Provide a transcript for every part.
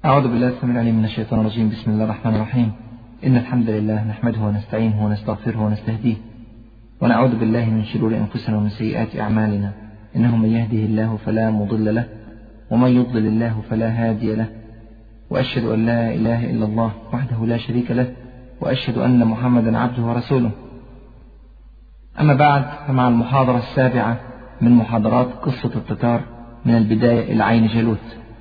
أعوذ بالله السميع العليم من الشيطان الرجيم. بسم الله الرحمن الرحيم. إن الحمد لله نحمده ونستعينه ونستغفره ونستهديه، ونعوذ بالله من شرور أنفسنا ومن سيئات أعمالنا. إنه من يهده الله فلا مضل له، ومن يضلل الله فلا هادي له، وأشهد أن لا إله إلا الله وحده لا شريك له، وأشهد أن محمدا عبده ورسوله. أما بعد، فمع المحاضرة السابعة من محاضرات قصة التتار من البداية إلى عين جالوت.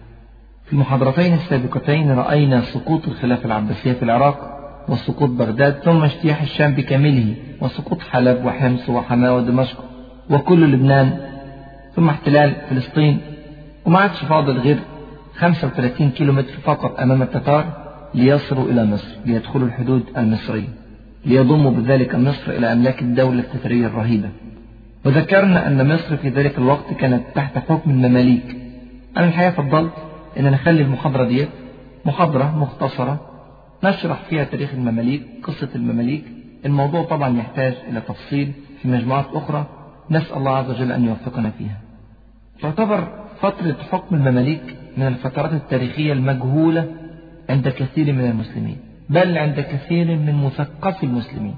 في المحاضرتين السابقتين رأينا سقوط الخلافة العباسية في العراق، وسقوط بغداد، ثم اجتياح الشام بكامله، وسقوط حلب وحمص وحماة ودمشق وكل لبنان، ثم احتلال فلسطين. وما عادش فاضل غير 35 كيلومتر فقط أمام التتار ليصلوا إلى مصر، ليدخلوا الحدود المصرية، ليضموا بذلك مصر إلى أملاك الدولة التترية الرهيبة. وذكرنا أن مصر في ذلك الوقت كانت تحت حكم المماليك. أنا الحقيقة فضلت أن نخلي المحاضرة ديت محاضرة مختصرة نشرح فيها تاريخ المماليك، قصة المماليك. الموضوع طبعا يحتاج إلى تفصيل في مجموعات أخرى، نسأل الله عز وجل أن يوفقنا فيها. تعتبر فترة حكم المماليك من الفترات التاريخية المجهولة عند كثير من المسلمين، بل عند كثير من مثقفي المسلمين.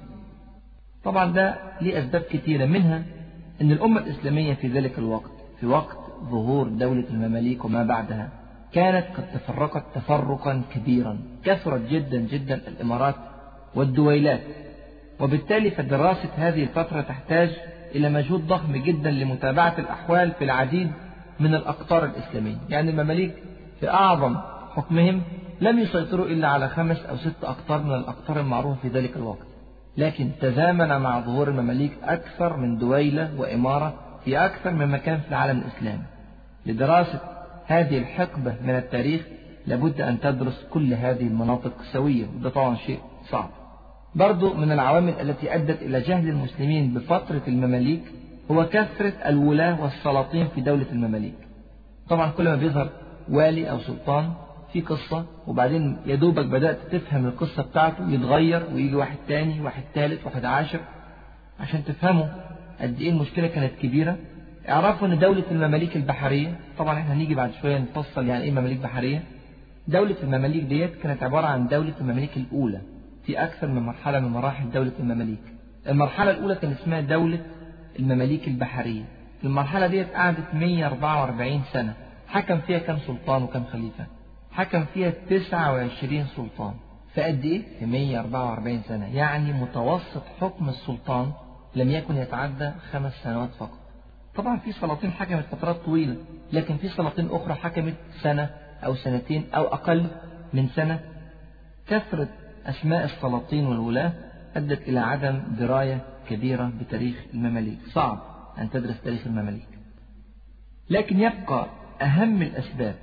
طبعا ده ليه أسباب كثيرة، منها أن الأمة الإسلامية في ذلك الوقت، في وقت ظهور دولة المماليك وما بعدها، كانت قد تفرقت تفرقا كبيرا، كثرت جدا جدا الإمارات والدويلات، وبالتالي فدراسة هذه الفترة تحتاج إلى مجهود ضخم جدا لمتابعة الأحوال في العديد من الأقطار الإسلامية. يعني المماليك في أعظم حكمهم لم يسيطروا إلا على 5 أو 6 أقطار من الأقطار المعروفة في ذلك الوقت، لكن تزامن مع ظهور المماليك أكثر من دويلة وإمارة في أكثر من مكان في العالم الإسلامي. لدراسة هذه الحقبة من التاريخ لابد أن تدرس كل هذه المناطق سويا، وده طبعا شيء صعب. برضو من العوامل التي أدت إلى جهل المسلمين بفترة المماليك هو كثرة الولاة والسلاطين في دولة المماليك. طبعا كل ما بيظهر والي أو سلطان في قصة، وبعدين يدوبك بدأت تفهم القصة بتاعته، يتغير ويجي واحد تاني، واحد ثالث، واحد عاشر. عشان تفهموا قد إيه المشكلة كانت كبيرة، اعرفوا ان دولة المماليك البحرية، طبعا احنا هنيجي بعد شوية نفصل يعني ايه مماليك بحرية. دولة المماليك ديت كانت عبارة عن دولة المماليك الأولى في أكثر من مرحلة من مراحل دولة المماليك. المرحلة الأولى كان اسمها دولة المماليك البحرية. في المرحلة ديت قعدت 144 سنة، حكم فيها كم سلطان وكم خليفة؟ حكم فيها 29 سلطان. فقد ايه؟ في 144 سنة، يعني متوسط حكم السلطان لم يكن يتعدى 5 سنوات فقط. طبعا في سلاطين حكمت فترات طويلة، لكن في سلاطين أخرى حكمت سنة أو سنتين أو أقل من سنة. كثرة أسماء السلاطين والولاة أدت إلى عدم دراية كبيرة بتاريخ المماليك. صعب أن تدرس تاريخ المماليك. لكن يبقى أهم الأسباب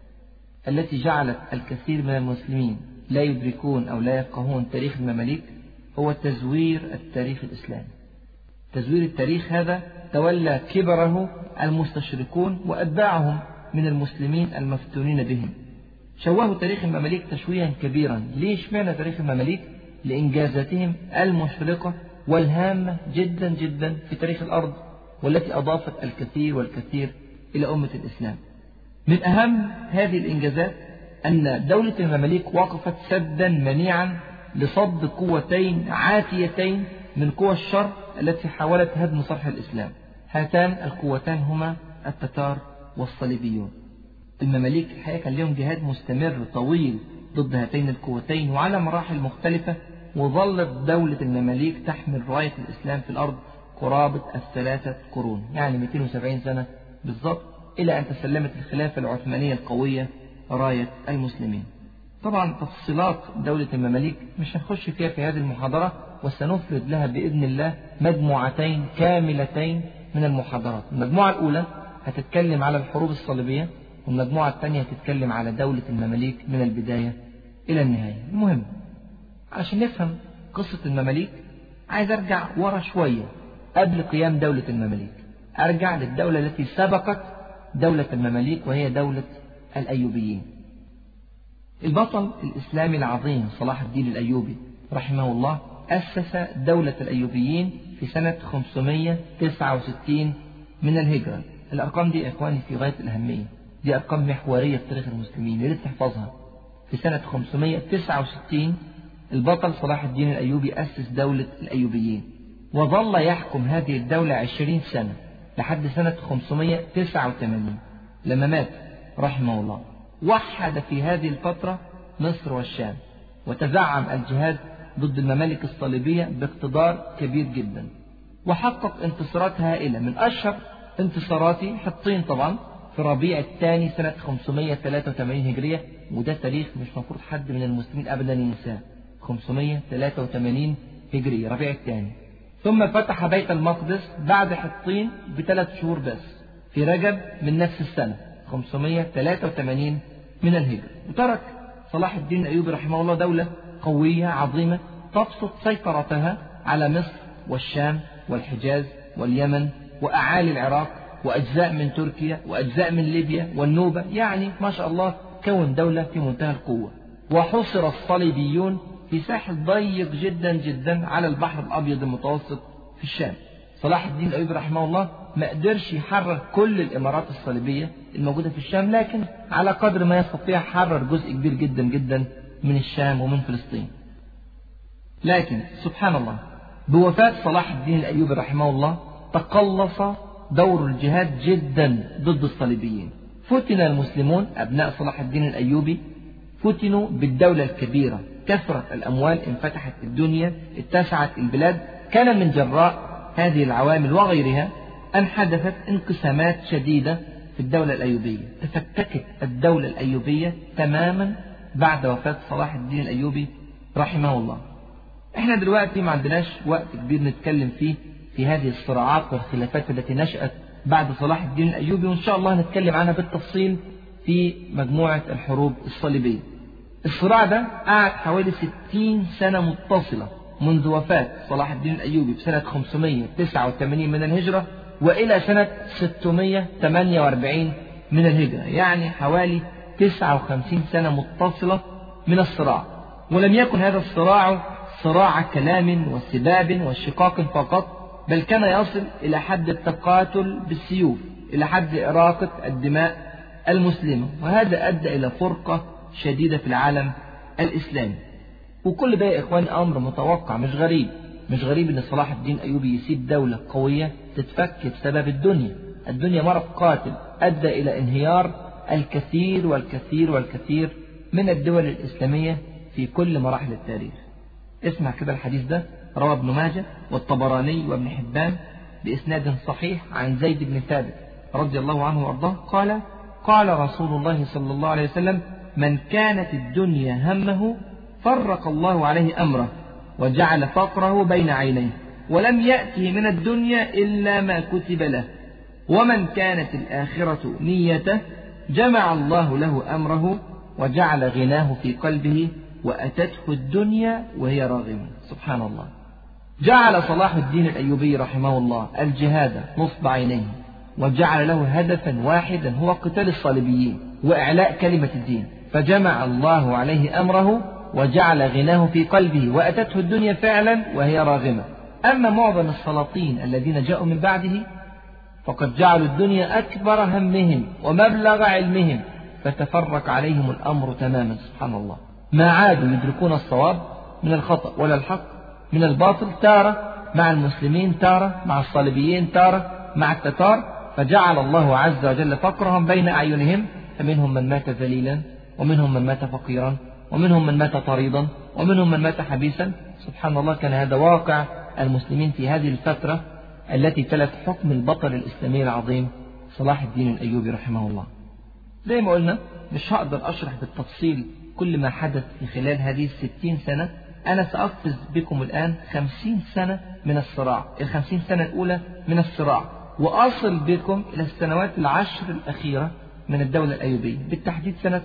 التي جعلت الكثير من المسلمين لا يدركون أو لا يفقهون تاريخ المماليك هو تزوير التاريخ الإسلامي. تزوير التاريخ هذا تولى كبره المستشركون وأتباعهم من المسلمين المفتونين بهم. شوهوا تاريخ المماليك تشويها كبيرا. ليش معنى تاريخ المماليك؟ لإنجازاتهم المشرقة والهامة جدا جدا في تاريخ الأرض، والتي أضافت الكثير والكثير إلى أمة الإسلام. من أهم هذه الإنجازات أن دولة المماليك وقفت سدا منيعا لصد قوتين عاتيتين من قوى الشر التي حاولت هدم صرح الإسلام. هاتان القوتان هما التتار والصليبيون. المماليك الحقيقة كان لهم جهاد مستمر طويل ضد هاتين القوتين وعلى مراحل مختلفة، وظلت دولة المماليك تحمل راية الإسلام في الأرض قرابة 3 قرون، يعني 270 سنة بالضبط، إلى أن تسلمت الخلافة العثمانية القوية راية المسلمين. طبعا تفصيلات دولة المماليك مش هنخش فيها في هذه المحاضرة، وسنفرد لها بإذن الله مجموعتين كاملتين من المحاضرات. المجموعة الأولى هتتكلم على الحروب الصليبية، والمجموعة الثانية هتتكلم على دولة المماليك من البداية إلى النهاية. المهم، علشان نفهم قصة المماليك عايز أرجع ورا شوية قبل قيام دولة المماليك، أرجع للدولة التي سبقت دولة المماليك، وهي دولة الأيوبيين. البطل الإسلامي العظيم صلاح الدين الأيوبي رحمه الله أسس دولة الأيوبيين في سنة 569 من الهجرة. الأرقام دي يا إخواني في غاية الأهمية، دي أرقام محورية في تاريخ المسلمين، يا ريت تحفظها. في سنة 569 البطل صلاح الدين الأيوبي أسس دولة الأيوبيين، وظل يحكم هذه الدولة 20 سنة لحد سنة 589 لما مات رحمه الله. وحد في هذه الفترة مصر والشام، وتزعم الجهاد ضد الممالك الصليبية باقتدار كبير جدا، وحقق انتصارات هائلة. من أشهر انتصاراته حطين طبعا في ربيع الثاني سنة 583 هجرية، وده تاريخ مش مفروض حد من المسلمين أبدا ينساه. 583 هجرية ربيع الثاني. ثم فتح بيت المقدس بعد حطين ب3 شهور بس في رجب من نفس السنة 583 من الهجرة. وترك صلاح الدين الأيوبي رحمه الله دولة قوية عظيمة تبسط سيطرتها على مصر والشام والحجاز واليمن وأعالي العراق وأجزاء من تركيا وأجزاء من ليبيا والنوبة. يعني ما شاء الله كون دولة في منتهى القوة. وحصر الصليبيون في ساحل ضيق جدا جدا على البحر الأبيض المتوسط في الشام. صلاح الدين الأيوبي رحمه الله ما قدرش يحرر كل الإمارات الصليبية الموجودة في الشام، لكن على قدر ما يستطيع حرر جزء كبير جدا جدا من الشام ومن فلسطين. لكن سبحان الله بوفاة صلاح الدين الأيوبي رحمه الله تقلص دور الجهاد جدا ضد الصليبيين. فتن المسلمون أبناء صلاح الدين الأيوبي فتنوا بالدولة الكبيرة، كثرة الأموال، انفتحت الدنيا، اتسعت البلاد. كان من جراء هذه العوامل وغيرها أن حدثت انقسامات شديدة في الدولة الأيوبية. تفككت الدولة الأيوبية تماما بعد وفاة صلاح الدين الأيوبي رحمه الله. احنا دلوقتي ما عندناش وقت كبير نتكلم فيه في هذه الصراعات والخلافات التي نشأت بعد صلاح الدين الأيوبي، وإن شاء الله نتكلم عنها بالتفصيل في مجموعة الحروب الصليبية. الصراع ده قعد حوالي 60 سنة متصلة منذ وفاة صلاح الدين الأيوبي بسنة 589 من الهجرة وإلى سنة 648 من الهجرة، يعني حوالي 59 سنة متصلة من الصراع. ولم يكن هذا الصراع صراع كلام وسباب وشقاق فقط، بل كان يصل إلى حد التقاتل بالسيوف، إلى حد إراقة الدماء المسلمة، وهذا أدى إلى فرقة شديدة في العالم الإسلامي. وكل ده يا إخواني أمر متوقع، مش غريب إن صلاح الدين الأيوبي يسيب دولة قوية تتفك بسبب الدنيا مرض قاتل أدى إلى انهيار الكثير والكثير والكثير من الدول الإسلامية في كل مراحل التاريخ. اسمع كده الحديث ده، رواه ابن ماجه والطبراني وابن حبان بإسناد صحيح عن زيد بن ثابت رضي الله عنه وارضاه قال: قال رسول الله صلى الله عليه وسلم: من كانت الدنيا همه فرق الله عليه أمره وجعل فقره بين عينيه ولم يأته من الدنيا إلا ما كتب له، ومن كانت الآخرة نيته جمع الله له أمره وجعل غناه في قلبه وأتته الدنيا وهي راغمة. سبحان الله. جعل صلاح الدين الأيوبي رحمه الله الجهاد نصب عينيه، وجعل له هدفا واحدا هو قتال الصليبيين وإعلاء كلمة الدين، فجمع الله عليه أمره وجعل غناه في قلبه وأتته الدنيا فعلا وهي راغمة. أما معظم السلاطين الذين جاءوا من بعده فقد جعلوا الدنيا أكبر همهم ومبلغ علمهم، فتفرق عليهم الأمر تماما. سبحان الله. ما عادوا يدركون الصواب من الخطأ ولا الحق من الباطل، تارة مع المسلمين، تارة مع الصليبيين، تارة مع التتار، فجعل الله عز وجل فقرهم بين أعينهم، فمنهم من مات ذليلا، ومنهم من مات فقيرا، ومنهم من مات طريدا، ومنهم من مات حبيسا. سبحان الله. كان هذا واقع المسلمين في هذه الفترة التي تلت حكم البطل الإسلامي العظيم صلاح الدين الأيوبي رحمه الله. زي ما قلنا مش هقدر أشرح بالتفصيل كل ما حدث في خلال هذه 60 سنة. أنا سأقفز بكم الآن 50 سنة من الصراع، 50 سنة الأولى من الصراع، وأصل بكم إلى السنوات 10 الأخيرة من الدولة الأيوبية، بالتحديد سنة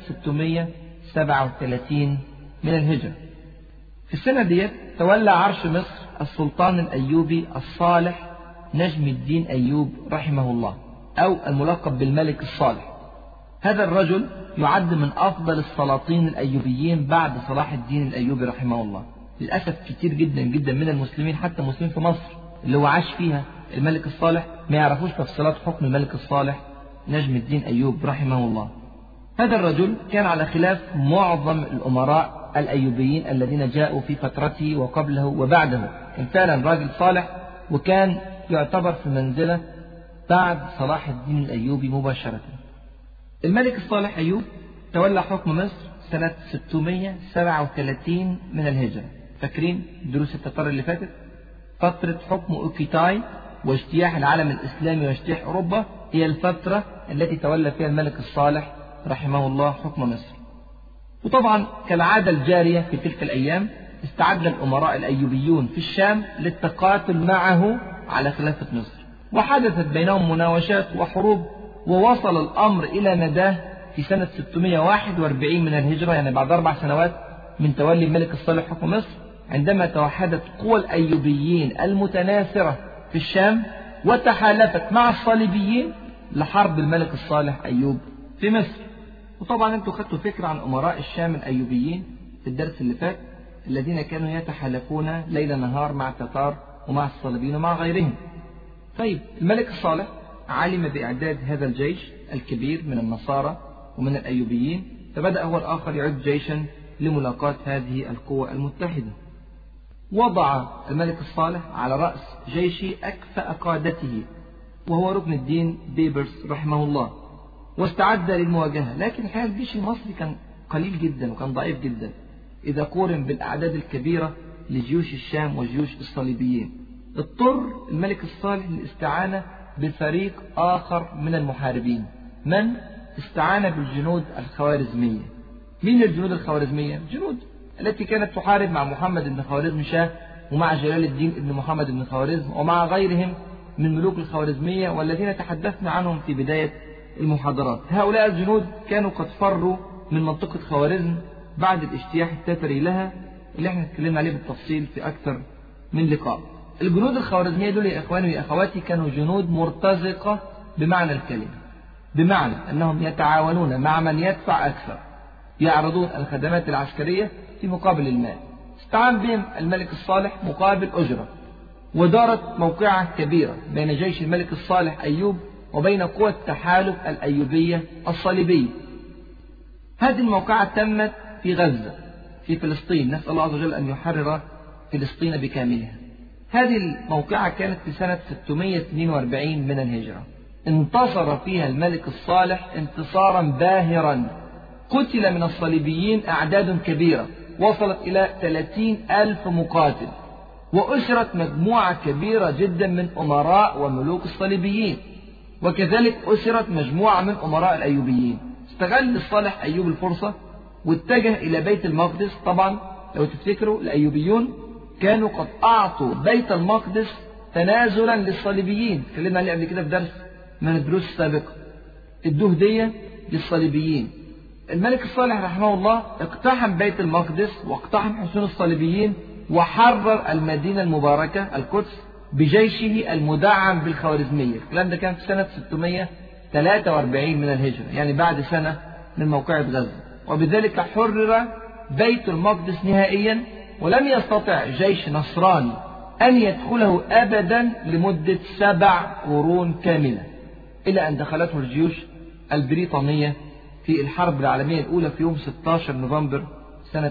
637 من الهجرة. في السنة ديت تولى عرش مصر السلطان الأيوبي الصالح نجم الدين أيوب رحمه الله، أو الملقب بالملك الصالح. هذا الرجل يعد من أفضل السلاطين الأيوبيين بعد صلاح الدين الأيوبي رحمه الله. للأسف كتير جدا جدا من المسلمين، حتى مسلمين في مصر اللي هو عاش فيها الملك الصالح، ما يعرفوش تفصيلات حكم الملك الصالح نجم الدين أيوب رحمه الله. هذا الرجل كان على خلاف معظم الأمراء الأيوبيين الذين جاءوا في فترته وقبله وبعده، كان فعلا راجل صالح، وكان يعتبر في منزلة بعد صلاح الدين الأيوبي مباشرة. الملك الصالح أيوب تولى حكم مصر سنة 637 من الهجرة. فاكرين دروس التتار اللي فاتت؟ فترة حكم أوكيتاي واجتياح العالم الإسلامي واجتياح أوروبا هي الفترة التي تولى فيها الملك الصالح رحمه الله حكم مصر. وطبعا كالعادة الجارية في تلك الأيام استعد الأمراء الأيوبيون في الشام للتقاتل معه على خلافة مصر، وحدثت بينهم مناوشات وحروب، ووصل الأمر إلى نداه في سنة 641 من الهجرة، يعني بعد 4 سنوات من تولي الملك الصالح حكم مصر، عندما توحدت قوى الأيوبيين المتناثرة في الشام وتحالفت مع الصليبيين لحرب الملك الصالح أيوب في مصر. وطبعا انتوا خدتوا فكرة عن أمراء الشام الأيوبيين في الدرس اللي فات، الذين كانوا يتحالفون ليل نهار مع التتار ومع الصليبيين ومع غيرهم. طيب الملك الصالح علم بإعداد هذا الجيش الكبير من النصارى ومن الأيوبيين، فبدأ هو الآخر يعد جيشا لملاقاة هذه القوى المتحدة. وضع الملك الصالح على رأس جيش أكفأ قادته وهو ركن الدين بيبرس رحمه الله، واستعد للمواجهة. لكن الحقيقة الجيش المصري كان قليل جدا وكان ضعيف جدا إذا قورن بالأعداد الكبيرة لجيوش الشام وجيوش الصليبيين. اضطر الملك الصالح للاستعانة بفريق آخر من المحاربين. من؟ استعان بالجنود الخوارزمية. مين الجنود الخوارزمية؟ الجنود التي كانت تحارب مع محمد بن خوارزم شاه ومع جلال الدين بن محمد بن خوارزم ومع غيرهم من ملوك الخوارزمية والذين تحدثنا عنهم في بداية المحاضرات. هؤلاء الجنود كانوا قد فروا من منطقة خوارزم بعد الاجتياح التتري لها، اللي احنا اتكلمنا عليه بالتفصيل في أكثر من لقاء. الجنود الخوارزمية دول يا إخواني ويا أخواتي كانوا جنود مرتزقة بمعنى الكلمة، بمعنى أنهم يتعاونون مع من يدفع أكثر، يعرضون الخدمات العسكرية في مقابل المال. استعان بهم الملك الصالح مقابل أجرة، ودارت موقعة كبيرة بين جيش الملك الصالح أيوب وبين قوى التحالف الأيوبية الصليبية. هذه الموقعة تمت في غزة في فلسطين، نسأل الله عز وجل أن يحرر فلسطين بكاملها. هذه الموقعة كانت في سنة 642 من الهجرة، انتصر فيها الملك الصالح انتصارا باهرا. قتل من الصليبيين أعداد كبيرة وصلت إلى 30,000 مقاتل، وأسرت مجموعة كبيرة جدا من أمراء وملوك الصليبيين، وكذلك أسرت مجموعة من أمراء الأيوبيين. استغل الصالح أيوب الفرصة واتجه إلى بيت المقدس. طبعا لو تفتكروا الأيوبيون كانوا قد أعطوا بيت المقدس تنازلا للصليبيين، اتكلمنا عليه قبل كده في درس من الدروس السابقة، ادوه هدية للصليبيين. الملك الصالح رحمه الله اقتحم بيت المقدس واقتحم حصون الصليبيين وحرر المدينة المباركة القدس بجيشه المدعم بالخوارزمية. الكلام ده كان في سنة 643 من الهجرة، يعني بعد سنة من موقعة غزة، وبذلك حرر بيت المقدس نهائيا، ولم يستطع جيش نصراني أن يدخله أبدا لمدة 7 قرون كاملة، إلى أن دخلته الجيوش البريطانية في الحرب العالمية الأولى في يوم 16 نوفمبر سنة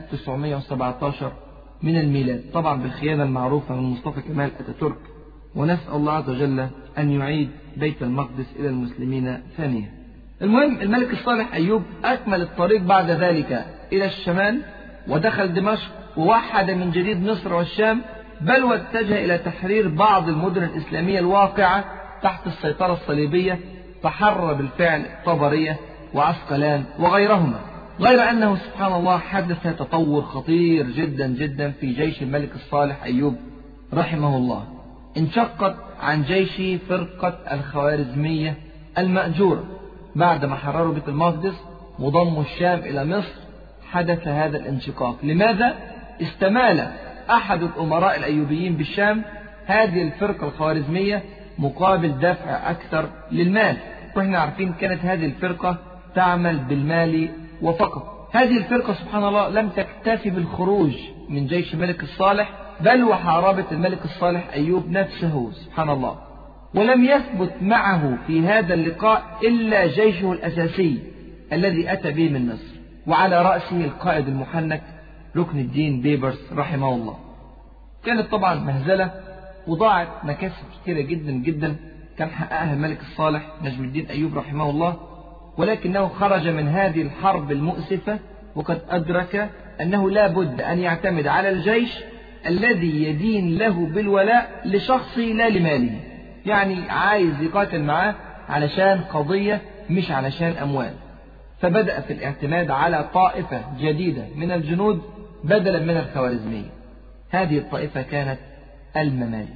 1917 من الميلاد، طبعا بالخيانة المعروفة من مصطفى كمال أتاتورك. ونسأل الله عز وجل أن يعيد بيت المقدس إلى المسلمين ثانية. المهم الملك الصالح أيوب أكمل الطريق بعد ذلك إلى الشمال ودخل دمشق ووحد من جديد مصر والشام، بل واتجه إلى تحرير بعض المدن الإسلامية الواقعة تحت السيطرة الصليبية، فحرر بالفعل طبرية وعسقلان وغيرهما. غير أنه سبحان الله حدث تطور خطير جدا جدا في جيش الملك الصالح أيوب رحمه الله. انشقت عن جيشه فرقة الخوارزمية المأجورة بعد ما حرروا بيت المقدس وضموا الشام إلى مصر. حدث هذا الانشقاق. لماذا؟ استمال أحد الأمراء الأيوبيين بالشام هذه الفرقة الخوارزمية مقابل دفع أكثر للمال، وإحنا عارفين كانت هذه الفرقة تعمل بالمال وفقط. هذه الفرقة سبحان الله لم تكتفي بالخروج من جيش الملك الصالح، بل وحاربت الملك الصالح أيوب نفسه سبحان الله، ولم يثبت معه في هذا اللقاء إلا جيشه الأساسي الذي أتى به من مصر، وعلى رأسه القائد المحنك ركن الدين بيبرس رحمه الله. كانت طبعا مهزلة وضاعت مكاسب كثيرة جدا جدا كان حققها الملك الصالح نجم الدين أيوب رحمه الله، ولكنه خرج من هذه الحرب المؤسفة وقد أدرك أنه لا بد أن يعتمد على الجيش الذي يدين له بالولاء لشخصه لا لماله. يعني عايز يقاتل معاه علشان قضية مش علشان أموال. فبدأ في الاعتماد على طائفة جديدة من الجنود بدلا من الخوارزمية. هذه الطائفة كانت المماليك.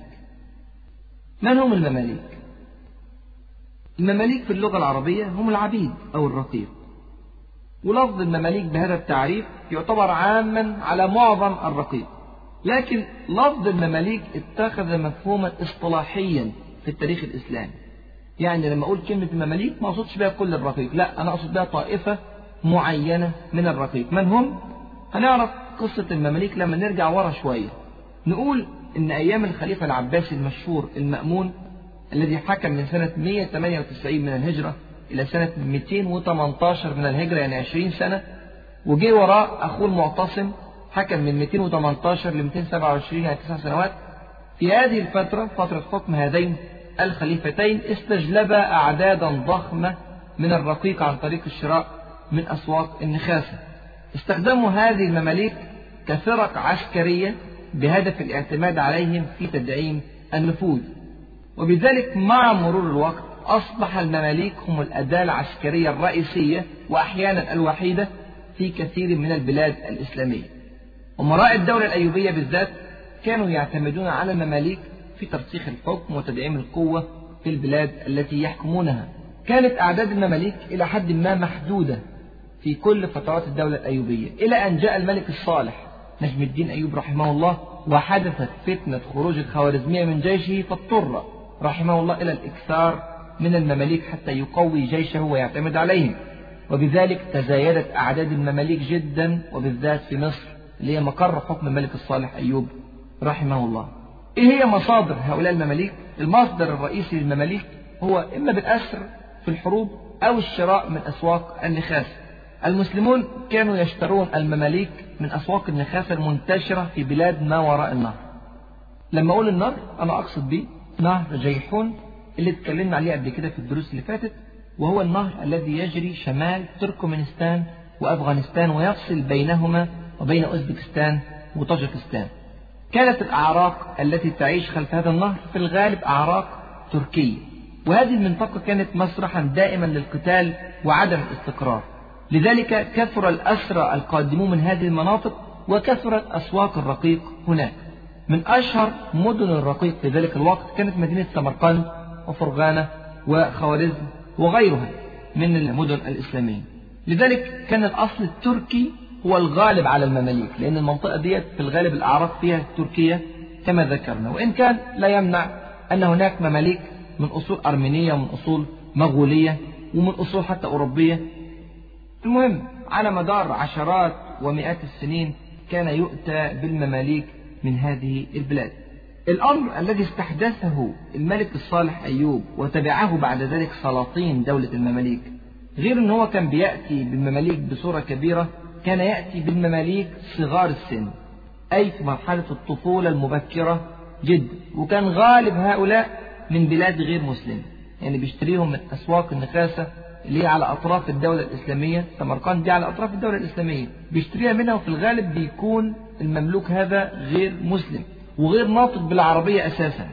من هم المماليك؟ المماليك في اللغة العربية هم العبيد أو الرقيق، ولفظ المماليك بهذا التعريف يعتبر عاما على معظم الرقيق، لكن لفظ المماليك اتخذ مفهوما اصطلاحيا في التاريخ الإسلامي. يعني لما أقول كلمة المماليك ما أقصدش بها كل الرقيق، لا، أنا أقصد بها طائفة معينة من الرقيق. من هم؟ هنعرف قصة المماليك لما نرجع ورا شوية. نقول إن أيام الخليفة العباسي المشهور المأمون الذي حكم من سنة 198 من الهجرة إلى سنة 218 من الهجرة، يعني 20 سنة، وجي وراء أخوه المعتصم حكم من 218 ل 227 يعني 9 سنوات. في هذه الفترة، فترة حكم هذين الخليفتين، استجلبا أعدادا ضخمة من الرقيق عن طريق الشراء من أسواق النخاسة. استخدموا هذه المماليك كفرق عسكرية بهدف الاعتماد عليهم في تدعيم النفوذ، وبذلك مع مرور الوقت أصبح المماليك هم الأداة العسكرية الرئيسية وأحيانا الوحيدة في كثير من البلاد الإسلامية. أمراء الدولة الأيوبية بالذات كانوا يعتمدون على المماليك في ترسيخ الحكم وتدعيم القوة في البلاد التي يحكمونها. كانت أعداد المماليك إلى حد ما محدودة في كل فترات الدولة الأيوبية، إلى أن جاء الملك الصالح نجم الدين أيوب رحمه الله وحدثت فتنة خروج الخوارزمية من جيشه، فاضطر رحمه الله إلى الإكثار من المماليك حتى يقوي جيشه ويعتمد عليهم، وبذلك تزايدت أعداد المماليك جدا، وبالذات في مصر اللي هي مقر حكم الملك الصالح أيوب رحمه الله. إيه هي مصادر هؤلاء المماليك؟ المصدر الرئيسي للمماليك هو إما بالأسر في الحروب أو الشراء من أسواق النخاسة. المسلمون كانوا يشترون المماليك من أسواق النخاسة المنتشرة في بلاد ما وراء النهر. لما أقول النهر أنا أقصد به نهر جيحون اللي اتكلمنا عليه قبل كده في الدروس اللي فاتت، وهو النهر الذي يجري شمال تركمانستان وأفغانستان ويفصل بينهما وبين أوزبكستان وطاجكستان. كانت الأعراق التي تعيش خلف هذا النهر في الغالب أعراق تركية، وهذه المنطقة كانت مسرحا دائما للقتال وعدم الاستقرار. لذلك كثر الأسرى القادمون من هذه المناطق وكثرت أسواق الرقيق هناك. من أشهر مدن الرقيق في ذلك الوقت كانت مدينة سمرقند وفرغانة وخوارزم وغيرها من المدن الإسلامية. لذلك كان الأصل التركي هو الغالب على المماليك، لأن المنطقة دي في الغالب الأعراق فيها تركية كما ذكرنا، وإن كان لا يمنع أن هناك مماليك من أصول أرمينية ومن أصول مغولية ومن أصول حتى أوروبية. المهم على مدار عشرات ومئات السنين كان يؤتى بالمماليك من هذه البلاد. الأمر الذي استحدثه الملك الصالح أيوب وتبعه بعد ذلك سلاطين دولة المماليك، غير أنه هو كان بيأتي بالمماليك بصورة كبيرة، كان يأتي بالمماليك صغار السن، أي في مرحلة الطفولة المبكرة جدا، وكان غالب هؤلاء من بلاد غير مسلمة، يعني بيشتريهم من أسواق النخاسة اللي هي على أطراف الدولة الإسلامية. سمرقند دي على أطراف الدولة الإسلامية، بيشتريها منها، وفي الغالب بيكون المملوك هذا غير مسلم وغير ناطق بالعربية أساسا،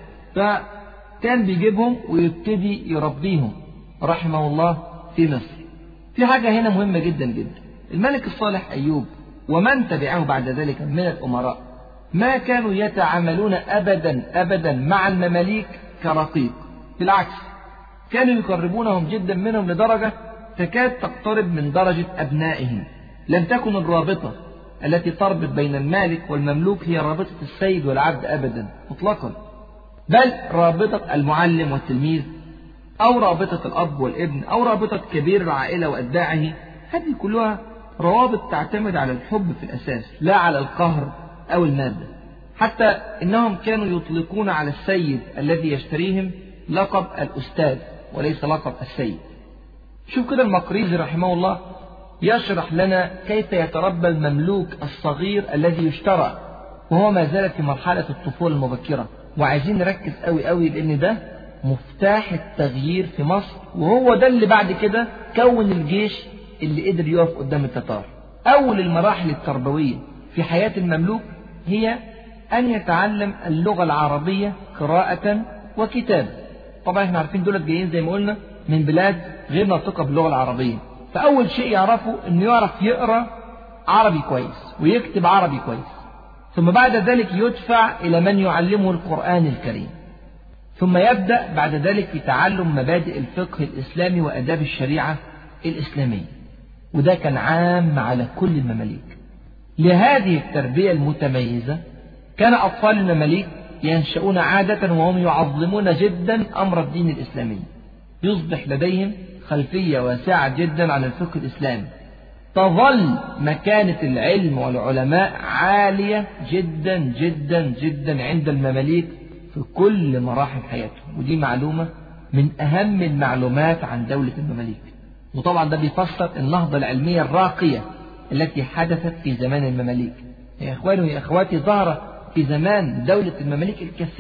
فكان بيجيبهم ويبتدي يربيهم رحمه الله في مصر. في حاجة هنا مهمة جدا جدا، الملك الصالح أيوب ومن تبعه بعد ذلك من الأمراء ما كانوا يتعاملون أبدا مع المماليك كرقيق، بالعكس كانوا يقربونهم جدا منهم لدرجة تكاد تقترب من درجة أبنائهم. لم تكن الرابطة التي تربط بين المالك والمملوك هي رابطة السيد والعبد أبدا مطلقا، بل رابطة المعلم والتلميذ، أو رابطة الأب والابن، أو رابطة كبير العائلة وأتباعه. هذه كلها روابط تعتمد على الحب في الأساس، لا على القهر أو المادة. حتى إنهم كانوا يطلقون على السيد الذي يشتريهم لقب الأستاذ وليس لقب السيد. شوف كده المقريزي رحمه الله يشرح لنا كيف يتربى المملوك الصغير الذي يشترى وهو ما زال في مرحلة الطفولة المبكرة. وعايزين نركز قوي قوي لأن ده مفتاح التغيير في مصر، وهو ده اللي بعد كده كون الجيش اللي قدر يقف قدام التتار. أول المراحل التربوية في حياة المملوك هي أن يتعلم اللغة العربية قراءة وكتابة. طبعا احنا عارفين دولت جايين زي ما قلنا من بلاد غير ناطقة باللغة العربية، فأول شيء يعرفه أنه يعرف يقرأ عربي كويس ويكتب عربي كويس، ثم بعد ذلك يدفع إلى من يعلمه القرآن الكريم، ثم يبدأ بعد ذلك في تعلم مبادئ الفقه الإسلامي وأداب الشريعة الإسلامية، وده كان عام على كل المماليك. لهذه التربية المتميزة كان أطفال المماليك ينشؤون عادة وهم يعظمون جدا أمر الدين الإسلامي، يصبح لديهم خلفية واسعة جدا عن الفقه الإسلامي. تظل مكانة العلم والعلماء عالية جدا جدا جدا عند المماليك في كل مراحل حياتهم، ودي معلومة من أهم المعلومات عن دولة المماليك. وطبعا ده بيفسر النهضة العلمية الراقية التي حدثت في زمان المماليك. يا إخواني ويا أخواتي، ظهر في زمان دولة المماليك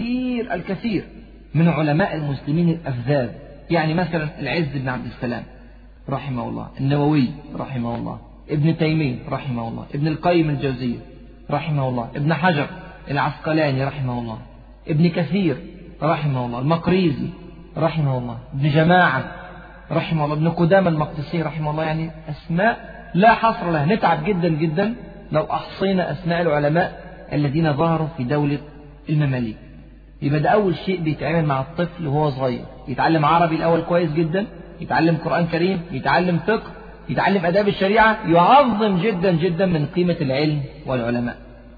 الكثير من علماء المسلمين الأفذاذ، يعني مثلا العز بن عبد السلام رحمه الله، النووي رحمه الله، ابن تيمية رحمه الله، ابن القيم الجوزية رحمه الله، ابن حجر العسقلاني رحمه الله، ابن كثير رحمه الله، المقريزي رحمه الله، ابن جماعة رحمه الله، ابن قدامة المقدسي رحمه الله. يعني أسماء لا حصر لها، نتعب جدا جدا لو أحصينا أسماء العلماء الذين ظهروا في دولة المماليك. يبقى ده أول شيء بيتعامل مع الطفل وهو صغير، يتعلم عربي الأول كويس جدا، يتعلم قرآن كريم، يتعلم فقه، يتعلم أداب الشريعة، يعظم جدا جدا من قيمة العلم والعلماء.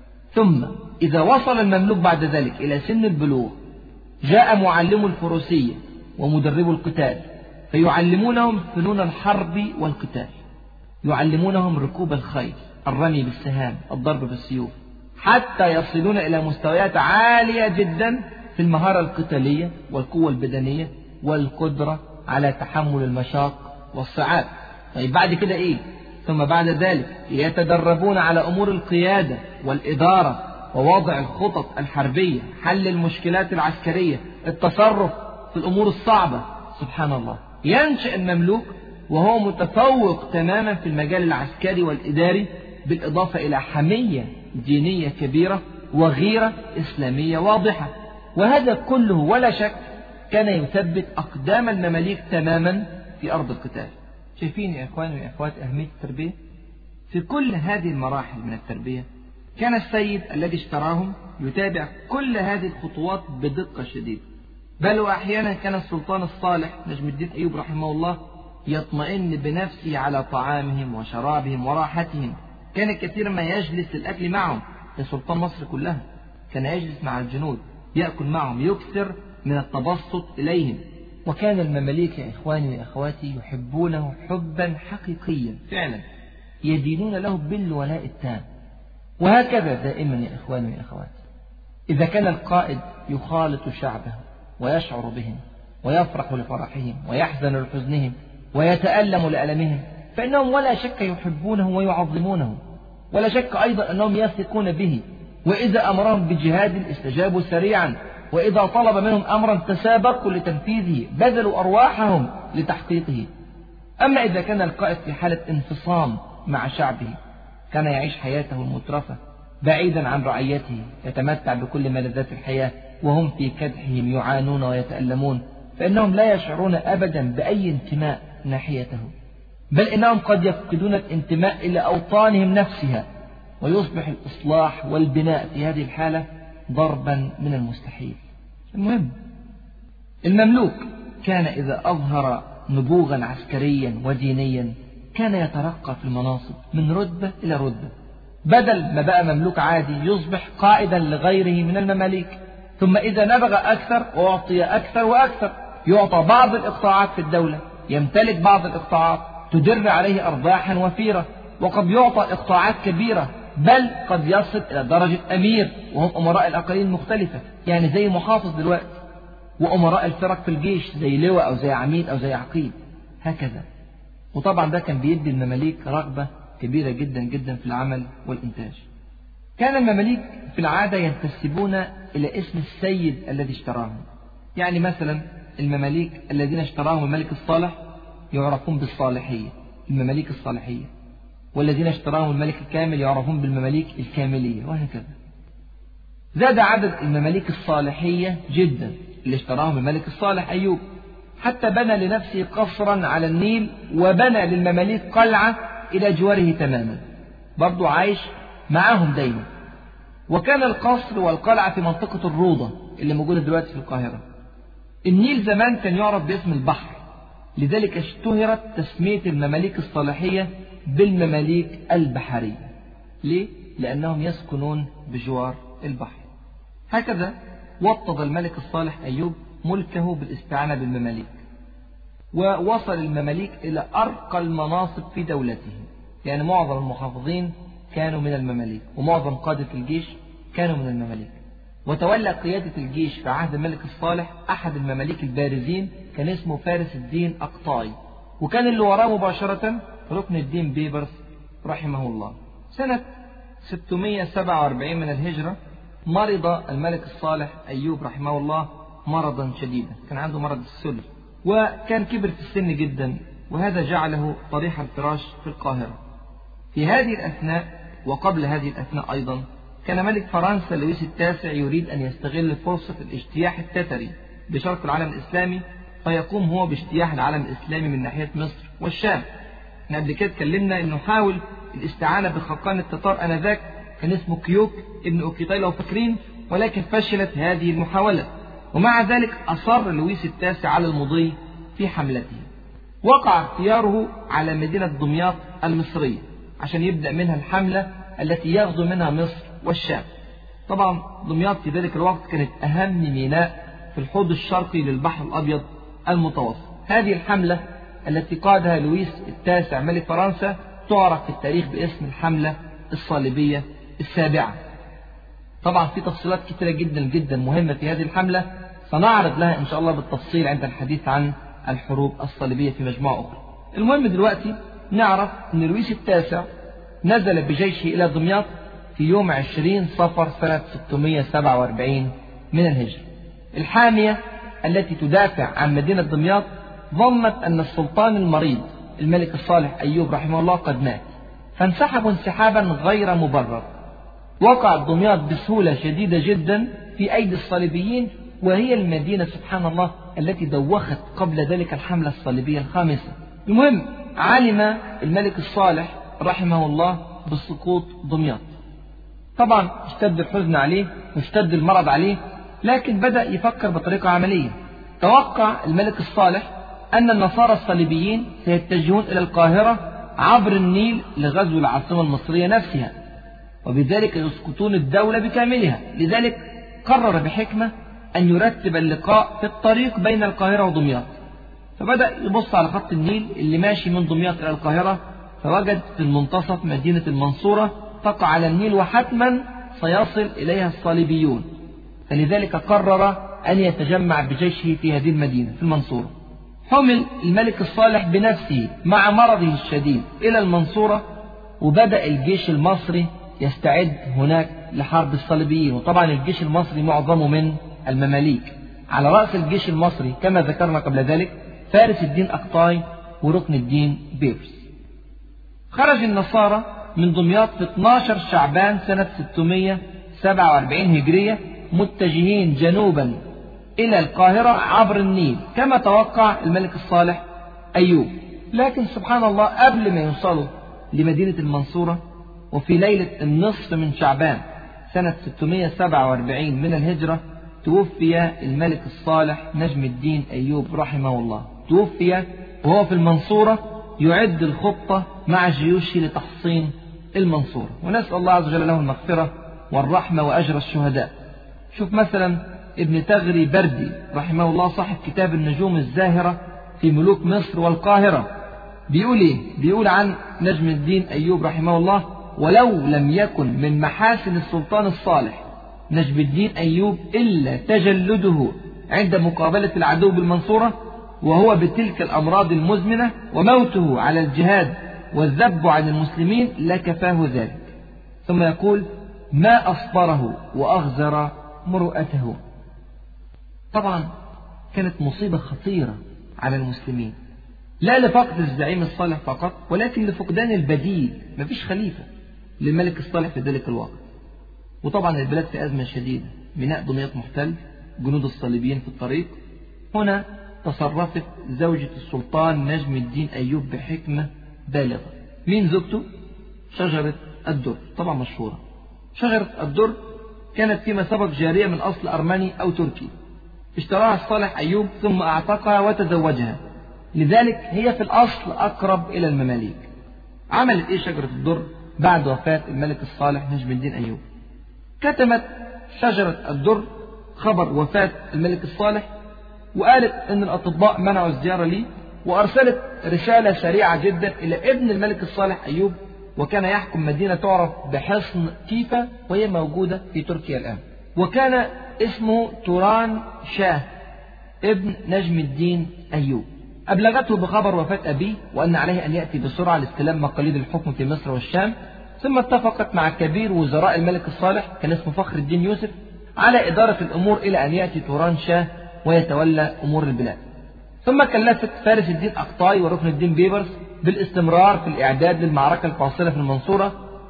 ثم إذا وصل المملوك بعد ذلك إلى سن البلوغ جاء معلم الفروسية ومدرب القتال، فيعلمونهم فنون الحرب والقتال، يعلمونهم ركوب الخيل، الرمي بالسهام، الضرب بالسيوف، حتى يصلون إلى مستويات عالية جدا في المهارة القتالية والقوة البدنية والقدرة على تحمل المشاق والصعاب. طيب بعد كده إيه؟ ثم بعد ذلك يتدربون على أمور القيادة والإدارة ووضع الخطط الحربية، حل المشكلات العسكرية، التصرف في الأمور الصعبة. سبحان الله، ينشأ المملوك وهو متفوق تماما في المجال العسكري والإداري، بالإضافة إلى حمية دينية كبيرة وغيرة إسلامية واضحة. وهذا كله ولا شك كان يثبت أقدام المماليك تماما في أرض القتال. شايفين يا إخواني ويا أخوات أهمية التربية؟ في كل هذه المراحل من التربية كان السيد الذي اشتراهم يتابع كل هذه الخطوات بدقة شديدة، بل وأحيانا كان السلطان الصالح نجم الدين أيوب رحمه الله يطمئن بنفسه على طعامهم وشرابهم وراحتهم. كان كثيرا ما يجلس للأكل معهم، لسلطان مصر كلها كان يجلس مع الجنود يأكل معهم، يكثر من التبسط إليهم. وكان المماليك يا إخواني وأخواتي يحبونه حبا حقيقيا فعلا، يدينون له بالولاء التام. وهكذا دائما يا إخواني وأخواتي، إذا كان القائد يخالط شعبه ويشعر بهم ويفرح لفرحهم ويحزن لحزنهم ويتألم لألمهم، فإنهم ولا شك يحبونه ويعظمونه، ولا شك أيضا أنهم يثقون به، وإذا أمرهم بجهاد استجابوا سريعا، وإذا طلب منهم أمرا تسابقوا لتنفيذه، بذلوا أرواحهم لتحقيقه. أما إذا كان القائد في حالة انفصام مع شعبه، كان يعيش حياته المترفة بعيدا عن رعيته، يتمتع بكل ملذات الحياة وهم في كدحهم يعانون ويتألمون، فإنهم لا يشعرون أبدا بأي انتماء ناحيته، بل إنهم قد يفقدون الانتماء إلى أوطانهم نفسها، ويصبح الإصلاح والبناء في هذه الحالة ضربا من المستحيل. المهم، المملوك كان إذا أظهر نبوغا عسكريا ودينيا كان يترقى في المناصب من رتبة إلى رتبة، بدل ما بقى مملوك عادي يصبح قائدا لغيره من المماليك. ثم إذا نبغ أكثر أعطي أكثر وأكثر، يعطى بعض الإقطاعات في الدولة، يمتلك بعض الإقطاعات تدر عليه أرباحا وفيرة، وقد يعطى إقطاعات كبيرة، بل قد يصل إلى درجة أمير، وهم أمراء الأقاليم المختلفة، يعني زي محافظ دلوقتي، وأمراء الفرق في الجيش زي لواء أو زي عميد أو زي عقيد، هكذا. وطبعا ده كان بيدي المماليك رغبة كبيرة جدا جدا في العمل والإنتاج. كان المماليك في العادة ينتسبون إلى اسم السيد الذي اشتراهم. يعني مثلا المماليك الذين اشتراهم الملك الصالح يعرفون بالصالحية، المماليك الصالحية، والذين اشتراهم الملك الكامل يعرفون بالمماليك الكاملية، وهكذا. زاد عدد المماليك الصالحية جدا اللي اشتراهم الملك الصالح أيوب، حتى بنى لنفسه قصرا على النيل، وبنى للمماليك قلعة إلى جواره تماما، برضو عايش معاهم دايما. وكان القصر والقلعة في منطقة الروضة اللي موجودة دلوقتي في القاهرة. النيل زمان كان يعرف باسم البحر، لذلك اشتهرت تسمية المماليك الصالحية بالمماليك البحرية. ليه؟ لأنهم يسكنون بجوار البحر. هكذا وطد الملك الصالح أيوب ملكه بالاستعانة بالمماليك، ووصل المماليك إلى أرقى المناصب في دولته. يعني معظم المحافظين كانوا من المماليك، ومعظم قادة الجيش كانوا من المماليك. وتولى قيادة الجيش في عهد الملك الصالح أحد المماليك البارزين كان اسمه فارس الدين أقطاي، وكان اللي وراه مباشرة ركن الدين بيبرس رحمه الله. سنة 647 من الهجرة مرض الملك الصالح أيوب رحمه الله مرضا شديدا، كان عنده مرض السل، وكان كبر في السن جدا، وهذا جعله طريح الفراش في القاهرة. في هذه الأثناء وقبل هذه الأثناء أيضا كان ملك فرنسا لويس التاسع يريد أن يستغل فرصة الاجتياح التتري بشرق العالم الإسلامي، فيقوم هو باجتياح العالم الإسلامي من ناحية مصر والشام. احنا قبل كده اتكلمنا انه حاول الاستعانة بخقان التتار انذاك، كان اسمه كيوك ابن اوكيطاي لو فاكرين، ولكن فشلت هذه المحاولة. ومع ذلك أصر لويس التاسع على المضي في حملته. وقع اختياره على مدينة دمياط المصرية عشان يبدأ منها الحملة التي يغزو منها مصر والشام. طبعا دمياط في ذلك الوقت كانت أهم ميناء في الحوض الشرقي للبحر الأبيض المتوسط. هذه الحملة التي قادها لويس التاسع ملك فرنسا تعرف في التاريخ باسم الحملة الصليبية السابعة. طبعا في تفصيلات كثيرة جدا جدا مهمة في هذه الحملة، سنعرض لها إن شاء الله بالتفصيل عند الحديث عن الحروب الصليبية في مجموعة أخرى. المهم دلوقتي نعرف أن لويس التاسع نزل بجيشه إلى دمياط في يوم 20 صفر سنة 647 من الهجرة. الحامية التي تدافع عن مدينة دمياط ظنت أن السلطان المريض الملك الصالح أيوب رحمه الله قد مات، فانسحبوا انسحابا غير مبرر. وقع دمياط بسهولة شديدة جدا في أيدي الصليبيين، وهي المدينة سبحان الله التي دوخت قبل ذلك الحملة الصليبية الخامسة. المهم علم الملك الصالح رحمه الله بسقوط دمياط. طبعا اشتد الحزن عليه واشتد المرض عليه، لكن بدأ يفكر بطريقة عملية. توقع الملك الصالح أن النصارى الصليبيين سيتجهون إلى القاهرة عبر النيل لغزو العاصمة المصرية نفسها، وبذلك يسقطون الدولة بكاملها. لذلك قرر بحكمة أن يرتب اللقاء في الطريق بين القاهرة ودمياط. فبدأ يبص على خط النيل اللي ماشي من دمياط إلى القاهرة، فوجد في المنتصف مدينة المنصورة تقع على النيل، وحتما سيصل إليها الصليبيون. فلذلك قرر أن يتجمع بجيشه في هذه المدينة في المنصورة. حمل الملك الصالح بنفسه مع مرضه الشديد إلى المنصورة، وبدأ الجيش المصري يستعد هناك لحرب الصليبيين. وطبعا الجيش المصري معظمه من المماليك. على رأس الجيش المصري كما ذكرنا قبل ذلك فارس الدين أقطاي وركن الدين بيبرس. خرج النصارى من دمياط في 12 شعبان سنة 647 هجرية متجهين جنوبا إلى القاهرة عبر النيل كما توقع الملك الصالح أيوب. لكن سبحان الله قبل ما يوصلوا لمدينة المنصورة وفي ليلة النصف من شعبان سنة 647 من الهجرة توفي الملك الصالح نجم الدين أيوب رحمه الله. توفي وهو في المنصورة يعد الخطة مع جيوشه لتحصين المنصورة، ونسأل الله عز وجل له المغفرة والرحمة وأجر الشهداء. شوف مثلا ابن تغري بردي رحمه الله صاحب كتاب النجوم الزاهرة في ملوك مصر والقاهرة، بيقول إيه؟ بيقول عن نجم الدين أيوب رحمه الله: ولو لم يكن من محاسن السلطان الصالح نجم الدين أيوب إلا تجلده عند مقابلة العدو بالمنصورة، وهو بتلك الأمراض المزمنة، وموته على الجهاد والذب عن المسلمين لكفاه ذلك. ثم يقول: ما أصبره وأغزر مروءته. طبعا كانت مصيبة خطيرة على المسلمين، لا لفقد الزعيم الصالح فقط، ولكن لفقدان البديل. مفيش خليفة للملك الصالح في ذلك الوقت. وطبعا البلاد في أزمة شديدة، ميناء دمياط محتل، جنود الصليبيين في الطريق. هنا تصرفت زوجة السلطان نجم الدين أيوب بحكمة بالغة. مين زوجته؟ شجرة الدر، طبعا مشهورة. شجرة الدر كانت فيما سبق جارية من أصل أرمني أو تركي، اشتراها الصالح أيوب ثم أعتقها وتزوجها، لذلك هي في الأصل أقرب إلى المماليك. عملت إيه شجرة الدر بعد وفاة الملك الصالح نجم الدين أيوب؟ كتمت شجرة الدر خبر وفاة الملك الصالح، وقالت إن الأطباء منعوا الزيارة لي، وأرسلت رسالة سريعة جدا إلى ابن الملك الصالح أيوب، وكان يحكم مدينة تعرف بحصن تيفا، وهي موجودة في تركيا الآن، وكان اسمه توران شاه ابن نجم الدين أيوب. أبلغته بخبر وفاة أبيه، وأن عليه أن يأتي بسرعة لاستلام مقاليد الحكم في مصر والشام. ثم اتفقت مع كبير وزراء الملك الصالح كان اسمه فخر الدين يوسف على إدارة الأمور إلى أن يأتي توران شاه ويتولى أمور البلاد. ثم كلفت فارس الدين أقطاي وركن الدين بيبرس بالاستمرار في الإعداد للمعركة الفاصلة في المنصورة،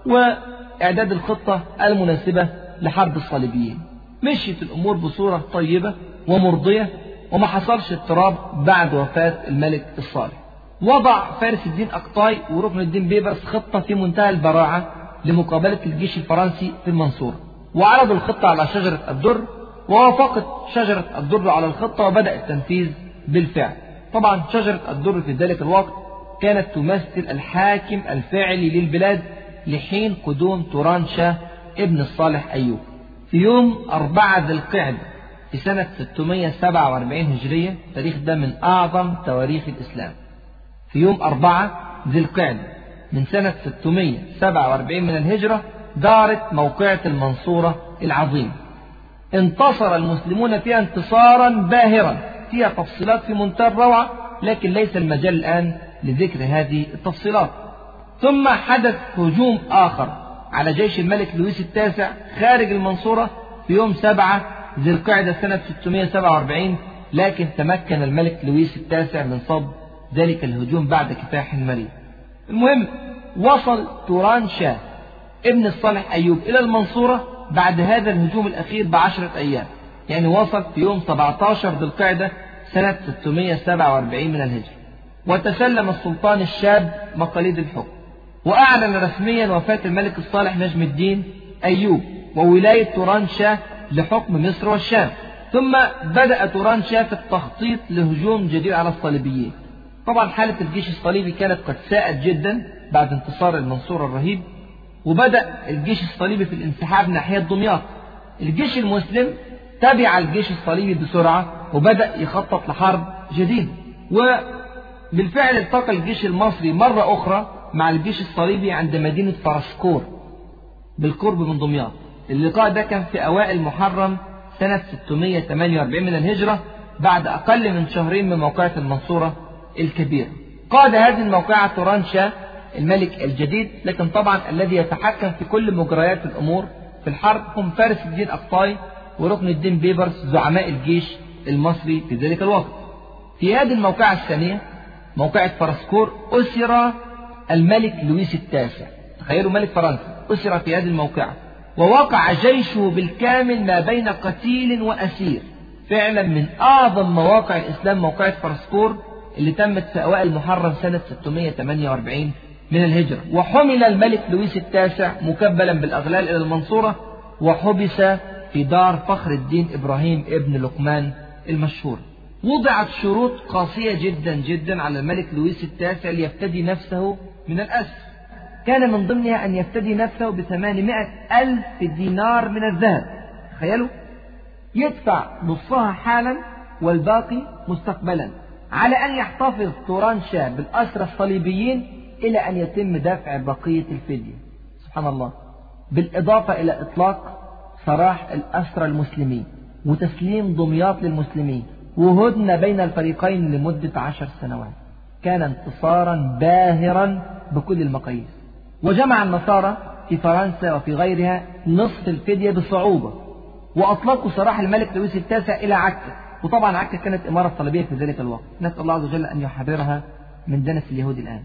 وإعداد الخطة المناسبة لحرب الصليبيين. مشيت الأمور بصورة طيبة ومرضية، وما حصلش اضطراب بعد وفاة الملك الصالح. وضع فارس الدين أقطاي وركن الدين بيبرس خطة في منتهى البراعة لمقابلة الجيش الفرنسي في المنصورة، وعرضوا الخطة على شجرة الدر، ووافقت شجرة الدر على الخطة وبدأ التنفيذ بالفعل. طبعا شجرة الدر في ذلك الوقت كانت تمثل الحاكم الفاعلي للبلاد لحين قدوم توران شاه ابن الصالح أيوب في يوم 4 ذي القعدة في سنة 647 هجرية. التاريخ ده من أعظم تواريخ الإسلام. في يوم 4 ذي القعدة من سنة 647 من الهجرة دارت موقعة المنصورة العظيمة. انتصر المسلمون فيها انتصارا باهرا، فيها تفصيلات في منتهى الروعة، لكن ليس المجال الآن لذكر هذه التفصيلات. ثم حدث هجوم آخر على جيش الملك لويس التاسع خارج المنصورة في يوم 7 ذي القعدة سنة 647، لكن تمكن الملك لويس التاسع من صد ذلك الهجوم بعد كفاح مرير. المهم، وصل توران شاه ابن الصالح أيوب إلى المنصورة بعد هذا الهجوم الأخير ب10 أيام، يعني وصل في يوم 17 ذي القعدة سنة 647 من الهجرة، وتسلم السلطان الشاب مقاليد الحكم، وأعلن رسميا وفاة الملك الصالح نجم الدين أيوب وولاية توران شاه لحكم مصر والشام. ثم بدأ توران شاه في التخطيط لهجوم جديد على الصليبيين. طبعا حالة الجيش الصليبي كانت قد ساءت جدا بعد انتصار المنصورة الرهيب، وبدأ الجيش الصليبي في الانسحاب ناحية دمياط. الجيش المسلم تبع الجيش الصليبي بسرعة وبدأ يخطط لحرب جديدة، وبالفعل التقى الجيش المصري مرة أخرى مع الجيش الصليبي عند مدينة فرسكور بالقرب من دمياط. اللقاء ده كان في أوائل محرم سنة 648 من الهجرة، بعد أقل من شهرين من موقعة المنصورة الكبيرة. قاد هذه الموقعة توران شاه الملك الجديد، لكن طبعا الذي يتحكم في كل مجريات الأمور في الحرب هم فارس الدين أقطاي وركن الدين بيبرس زعماء الجيش المصري في ذلك الوقت. في هذه الموقعة الثانية موقعة فرسكور أسر الملك لويس التاسع. تخيلوا ملك فرنسا أسر في هذه الموقعة، ووقع جيشه بالكامل ما بين قتيل وأسير. فعلا من أعظم مواقع الإسلام موقعة فرسكور اللي تمت في أوائل محرم سنة 648 من الهجرة. وحمل الملك لويس التاسع مكبلا بالأغلال إلى المنصورة، وحبس في دار فخر الدين إبراهيم ابن لقمان المشهور. وضعت شروط قاسية جدا جدا على الملك لويس التاسع ليفتدي نفسه من الأسر. كان من ضمنها أن يفتدي نفسه ب800,000 دينار من الذهب. تخيلوا، يدفع نصها حالا والباقي مستقبلا، على أن يحتفظ توران شاه بالأسرى الصليبيين إلى أن يتم دفع بقية الفدية. سبحان الله. بالإضافة إلى إطلاق سراح الأسرى المسلمين وتسليم دمياط للمسلمين وهدنة بين الفريقين لمدة 10 سنوات. كان انتصارا باهرا بكل المقاييس، وجمع النصارى في فرنسا وفي غيرها نصف الفدية بصعوبة، وأطلقوا سراح الملك لويس التاسع إلى عكا. وطبعا عكا كانت إمارة صليبية في ذلك الوقت، نسأل الله عز وجل أن يحررها من دنس اليهود الآن.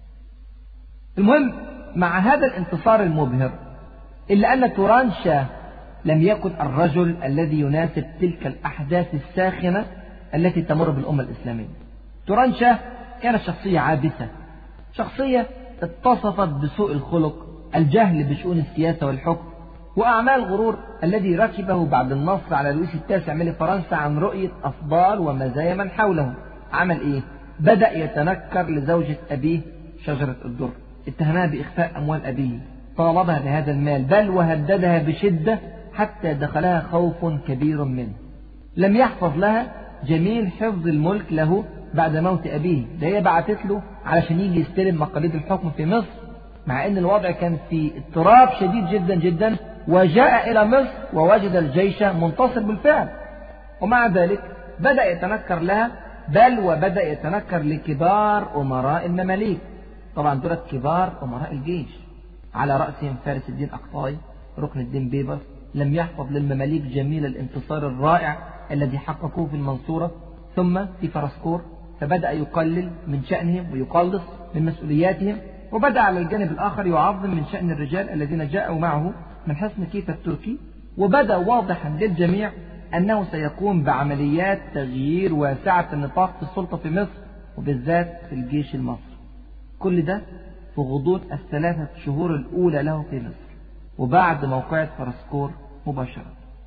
المهم، مع هذا الانتصار المبهر، إلا أن توران شاه لم يكن الرجل الذي يناسب تلك الأحداث الساخنة التي تمر بالأمة الإسلامية. توران شاه كانت شخصية عابثة، شخصية اتصفت بسوء الخلق، الجهل بشؤون السياسة والحكم، وأعمال غرور الذي ركبه بعد النصر على لويس التاسع ملك فرنسا عن رؤية أفضال ومزايا من حوله. عمل إيه؟ بدأ يتنكر لزوجة أبيه شجرة الدر، اتهمها بإخفاء أموال أبيه، طالبها بهذا المال، بل وهددها بشدة حتى دخلها خوف كبير منه. لم يحفظ لها جميل حفظ الملك له بعد موت أبيه، ده هي بعتت له علشان يجي يستلم مقاليد الحكم في مصر، مع أن الوضع كان في اضطراب شديد جدا جدا، وجاء إلى مصر ووجد الجيش منتصر بالفعل. ومع ذلك بدأ يتنكر لها، بل وبدأ يتنكر لكبار أمراء المماليك. طبعا دولت كبار أمراء الجيش، على رأسهم فارس الدين أقطاي، ركن الدين بيبرس. لم يحفظ للمماليك جميل الانتصار الرائع الذي حققوه في المنصورة ثم في فرسكور، فبدأ يقلل من شأنهم ويقلص من مسؤولياتهم، وبدأ على الجانب الآخر يعظم من شأن الرجال الذين جاءوا معه من حصن كيفا التركي. وبدأ واضحا للجميع أنه سيقوم بعمليات تغيير واسعة النطاق في السلطة في مصر، وبالذات في الجيش المصري. كل ده في غضون ال3 شهور الأولى له في مصر، وبعد موقعة فرسكور مباشرة.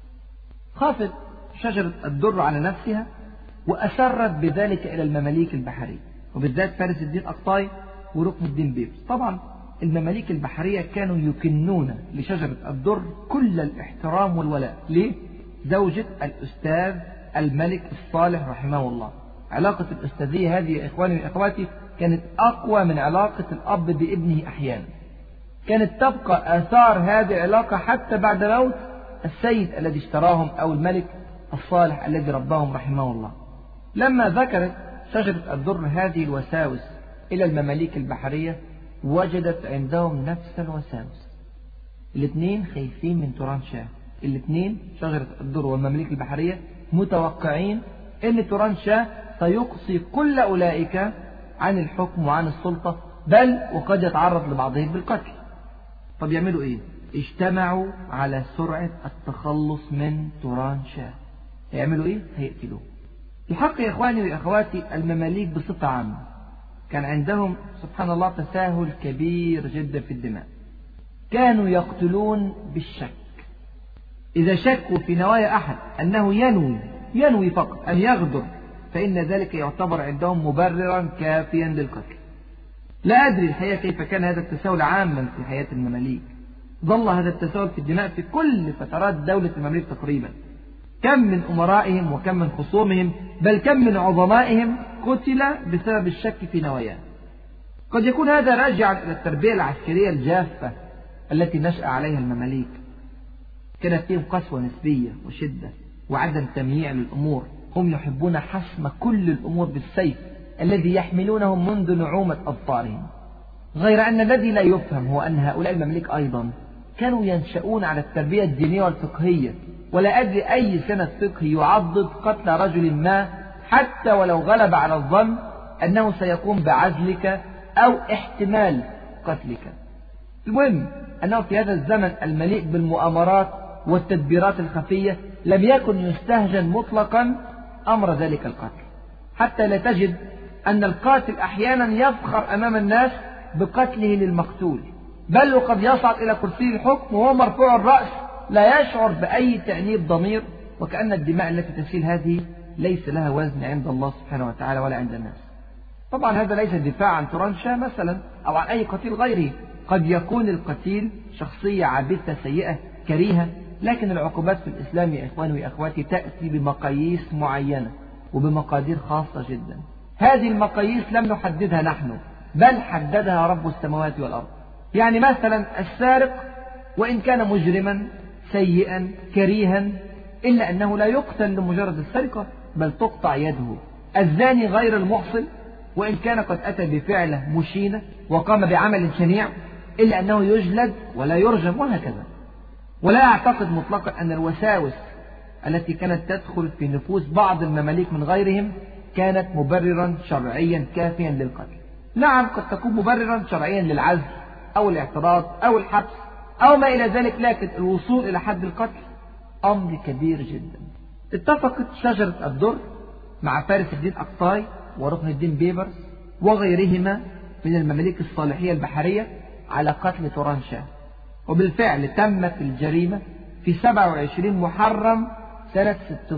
خافت شجرة الدر على نفسها وأسرت بذلك إلى المماليك البحرية، وبالذات فارس الدين أقطاي وركن الدين بيبرس. طبعا المماليك البحرية كانوا يكنون لشجرة الدر كل الاحترام والولاء. ليه؟ زوجة الأستاذ الملك الصالح رحمه الله. علاقة الأستاذية هذه يا إخواني وإخواتي كانت أقوى من علاقة الأب بابنه أحيانا. كانت تبقى آثار هذه العلاقة حتى بعد موت السيد الذي اشتراهم أو الملك الصالح الذي رباهم رحمه الله. لما ذكرت شجرة الدر هذه الوساوس إلى المماليك البحرية، وجدت عندهم نفس الوساوس. الاثنين خايفين من توران شاه، الاثنين شجرة الدر والمماليك البحرية متوقعين أن توران شاه سيقصي كل أولئك عن الحكم وعن السلطة، بل وقد يتعرض لبعضهم بالقتل. طب يعملوا إيه؟ اجتمعوا على سرعة التخلص من توران شاه. يعملوا إيه؟ هيقتلوه. الحق يا إخواني وأخواتي، المماليك بصفة عامة كان عندهم سبحان الله تساهل كبير جدا في الدماء. كانوا يقتلون بالشك. إذا شكوا في نوايا أحد أنه ينوي فقط أن يغدر، فإن ذلك يعتبر عندهم مبررا كافيا للقتل. لا أدري الحقيقة كيف كان هذا التساهل عاما في حياة المماليك. ظل هذا التساهل في الدماء في كل فترات دولة المماليك تقريبا. كم من أمرائهم وكم من خصومهم، بل كم من عظمائهم قتل بسبب الشك في نواياه. قد يكون هذا راجعا إلى التربية العسكرية الجافة التي نشأ عليها المماليك. كانت فيهم قسوة نسبية وشدة وعدم تمييع للأمور. هم يحبون حسم كل الأمور بالسيف الذي يحملونهم منذ نعومة أظفارهم. غير أن الذي لا يفهم هو أن هؤلاء المماليك أيضا كانوا ينشؤون على التربية الدينية والفقهية، ولا أدري أي سنة فقه يعضد قتل رجل ما حتى ولو غلب على الظن أنه سيقوم بعزلك أو احتمال قتلك. المهم أنه في هذا الزمن المليء بالمؤامرات والتدبيرات الخفية لم يكن يستهجن مطلقا أمر ذلك القتل، حتى لا تجد أن القاتل أحيانا يفخر أمام الناس بقتله للمقتول، بل وقد يصعد إلى كرسي الحكم وهو مرفوع الرأس لا يشعر بأي تأنيب ضمير، وكأن الدماء التي تسيل هذه ليس لها وزن عند الله سبحانه وتعالى ولا عند الناس. طبعا هذا ليس دفاع عن توران شاه مثلا أو عن أي قتيل غيره. قد يكون القتيل شخصية عابثة سيئة كريهة، لكن العقوبات في الإسلام يا إخواني وأخواتي تأتي بمقاييس معينة وبمقادير خاصة جدا. هذه المقاييس لم نحددها نحن، بل حددها رب السماوات والأرض. يعني مثلا السارق وإن كان مجرما سيئا كريها، إلا أنه لا يقتل لمجرد السرقة، بل تقطع يده. الزاني غير المحصن وإن كان قد أتى بفعله مشينة وقام بعمل شنيع إلا أنه يجلد ولا يرجم، وهكذا. ولا أعتقد مطلقا أن الوساوس التي كانت تدخل في نفوس بعض المماليك من غيرهم كانت مبررا شرعيا كافيا للقتل. نعم، قد تكون مبررا شرعيا للعزل أو الاعتراض أو الحبس أو ما إلى ذلك، لكن الوصول إلى حد القتل أمر كبير جدا. اتفقت شجرة الدر مع فارس الدين أقطاي وركن الدين بيبرس وغيرهما من المماليك الصالحية البحرية على قتل توران شاه، وبالفعل تمت الجريمة في 27 محرم سنة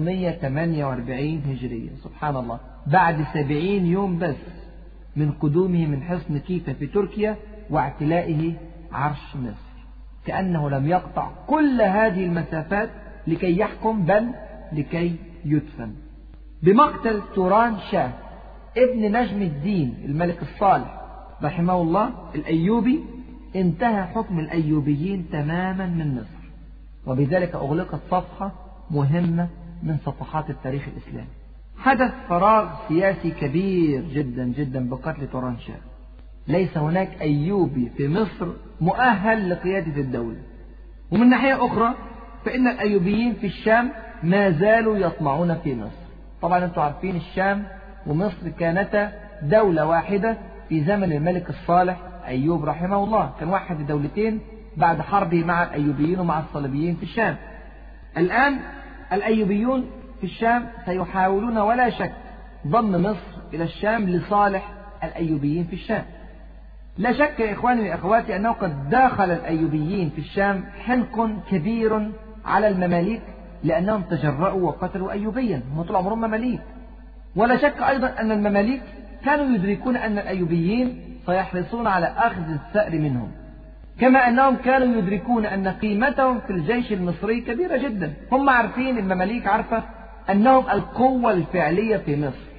648 هجرية. سبحان الله، بعد 70 يوم بس من قدومه من حصن كيفا في تركيا واعتلائه عرش مصر، كأنه لم يقطع كل هذه المسافات لكي يحكم، بل لكي يدفن. بمقتل توران شاه ابن نجم الدين الملك الصالح رحمه الله الأيوبي انتهى حكم الأيوبيين تماما من مصر، وبذلك أغلقت صفحة مهمة من صفحات التاريخ الإسلامي. حدث فراغ سياسي كبير جدا جدا بقتل توران شاه. ليس هناك أيوبي في مصر مؤهل لقيادة الدولة. ومن ناحية أخرى فإن الأيوبيين في الشام ما زالوا يطمعون في مصر. طبعا أنتم عارفين الشام ومصر كانتا دولة واحدة في زمن الملك الصالح أيوب رحمه الله، كان واحد الدولتين بعد حربه مع الأيوبيين ومع الصليبيين في الشام. الآن الأيوبيون في الشام سيحاولون ولا شك ضم مصر إلى الشام لصالح الأيوبيين في الشام. لا شك يا إخواني وأخواتي أنه قد داخل الأيوبيين في الشام حنق كبير على المماليك لأنهم تجرؤوا وقتلوا أيوبيا، هم طول عمرهم مماليك. ولا شك أيضا أن المماليك كانوا يدركون أن الأيوبيين سيحرصون على أخذ الثأر منهم، كما أنهم كانوا يدركون أن قيمتهم في الجيش المصري كبيرة جدا. هم عارفين، المماليك عارفة أنهم القوة الفعلية في مصر،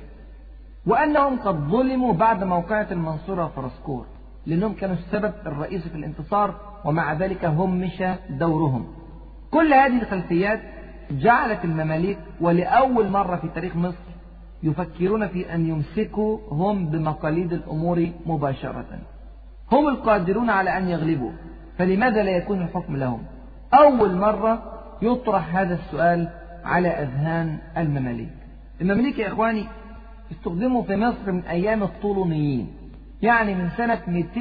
وأنهم قد ظلموا بعد موقعة المنصورة وفرسكور، لأنهم كانوا السبب الرئيسي في الانتصار، ومع ذلك همش دورهم. كل هذه الخلفيات جعلت المماليك ولأول مرة في تاريخ مصر يفكرون في أن يمسكوا هم بمقاليد الأمور مباشرة. هم القادرون على أن يغلبوا، فلماذا لا يكون الحكم لهم؟ أول مرة يطرح هذا السؤال على أذهان المماليك. المماليك يا إخواني استخدموا في مصر من أيام الطولونيين، يعني من سنة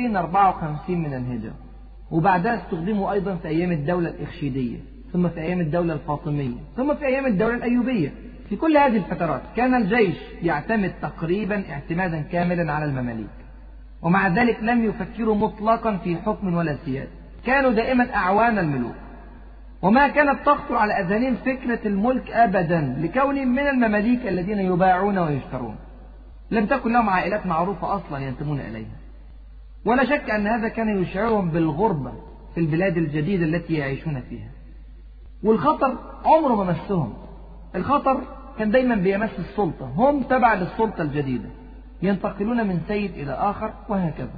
254 من الهجرة، وبعدها استخدموا أيضا في أيام الدولة الإخشيدية، ثم في أيام الدولة الفاطمية، ثم في أيام الدولة الأيوبية. في كل هذه الفترات كان الجيش يعتمد تقريبا اعتمادا كاملا على المماليك، ومع ذلك لم يفكروا مطلقا في حكم ولا سيادة، كانوا دائما أعوان الملوك، وما كانت تخطر على أذهانهم فكرة الملك أبدا، لكونهم من المماليك الذين يباعون ويشترون. لم تكن لهم عائلات معروفة أصلا ينتمون إليها، ولا شك أن هذا كان يشعرهم بالغربة في البلاد الجديدة التي يعيشون فيها. والخطر عمره ما مسهم، الخطر كان دايما بيمس السلطة، هم تبع للسلطة الجديدة، ينتقلون من سيد إلى آخر وهكذا.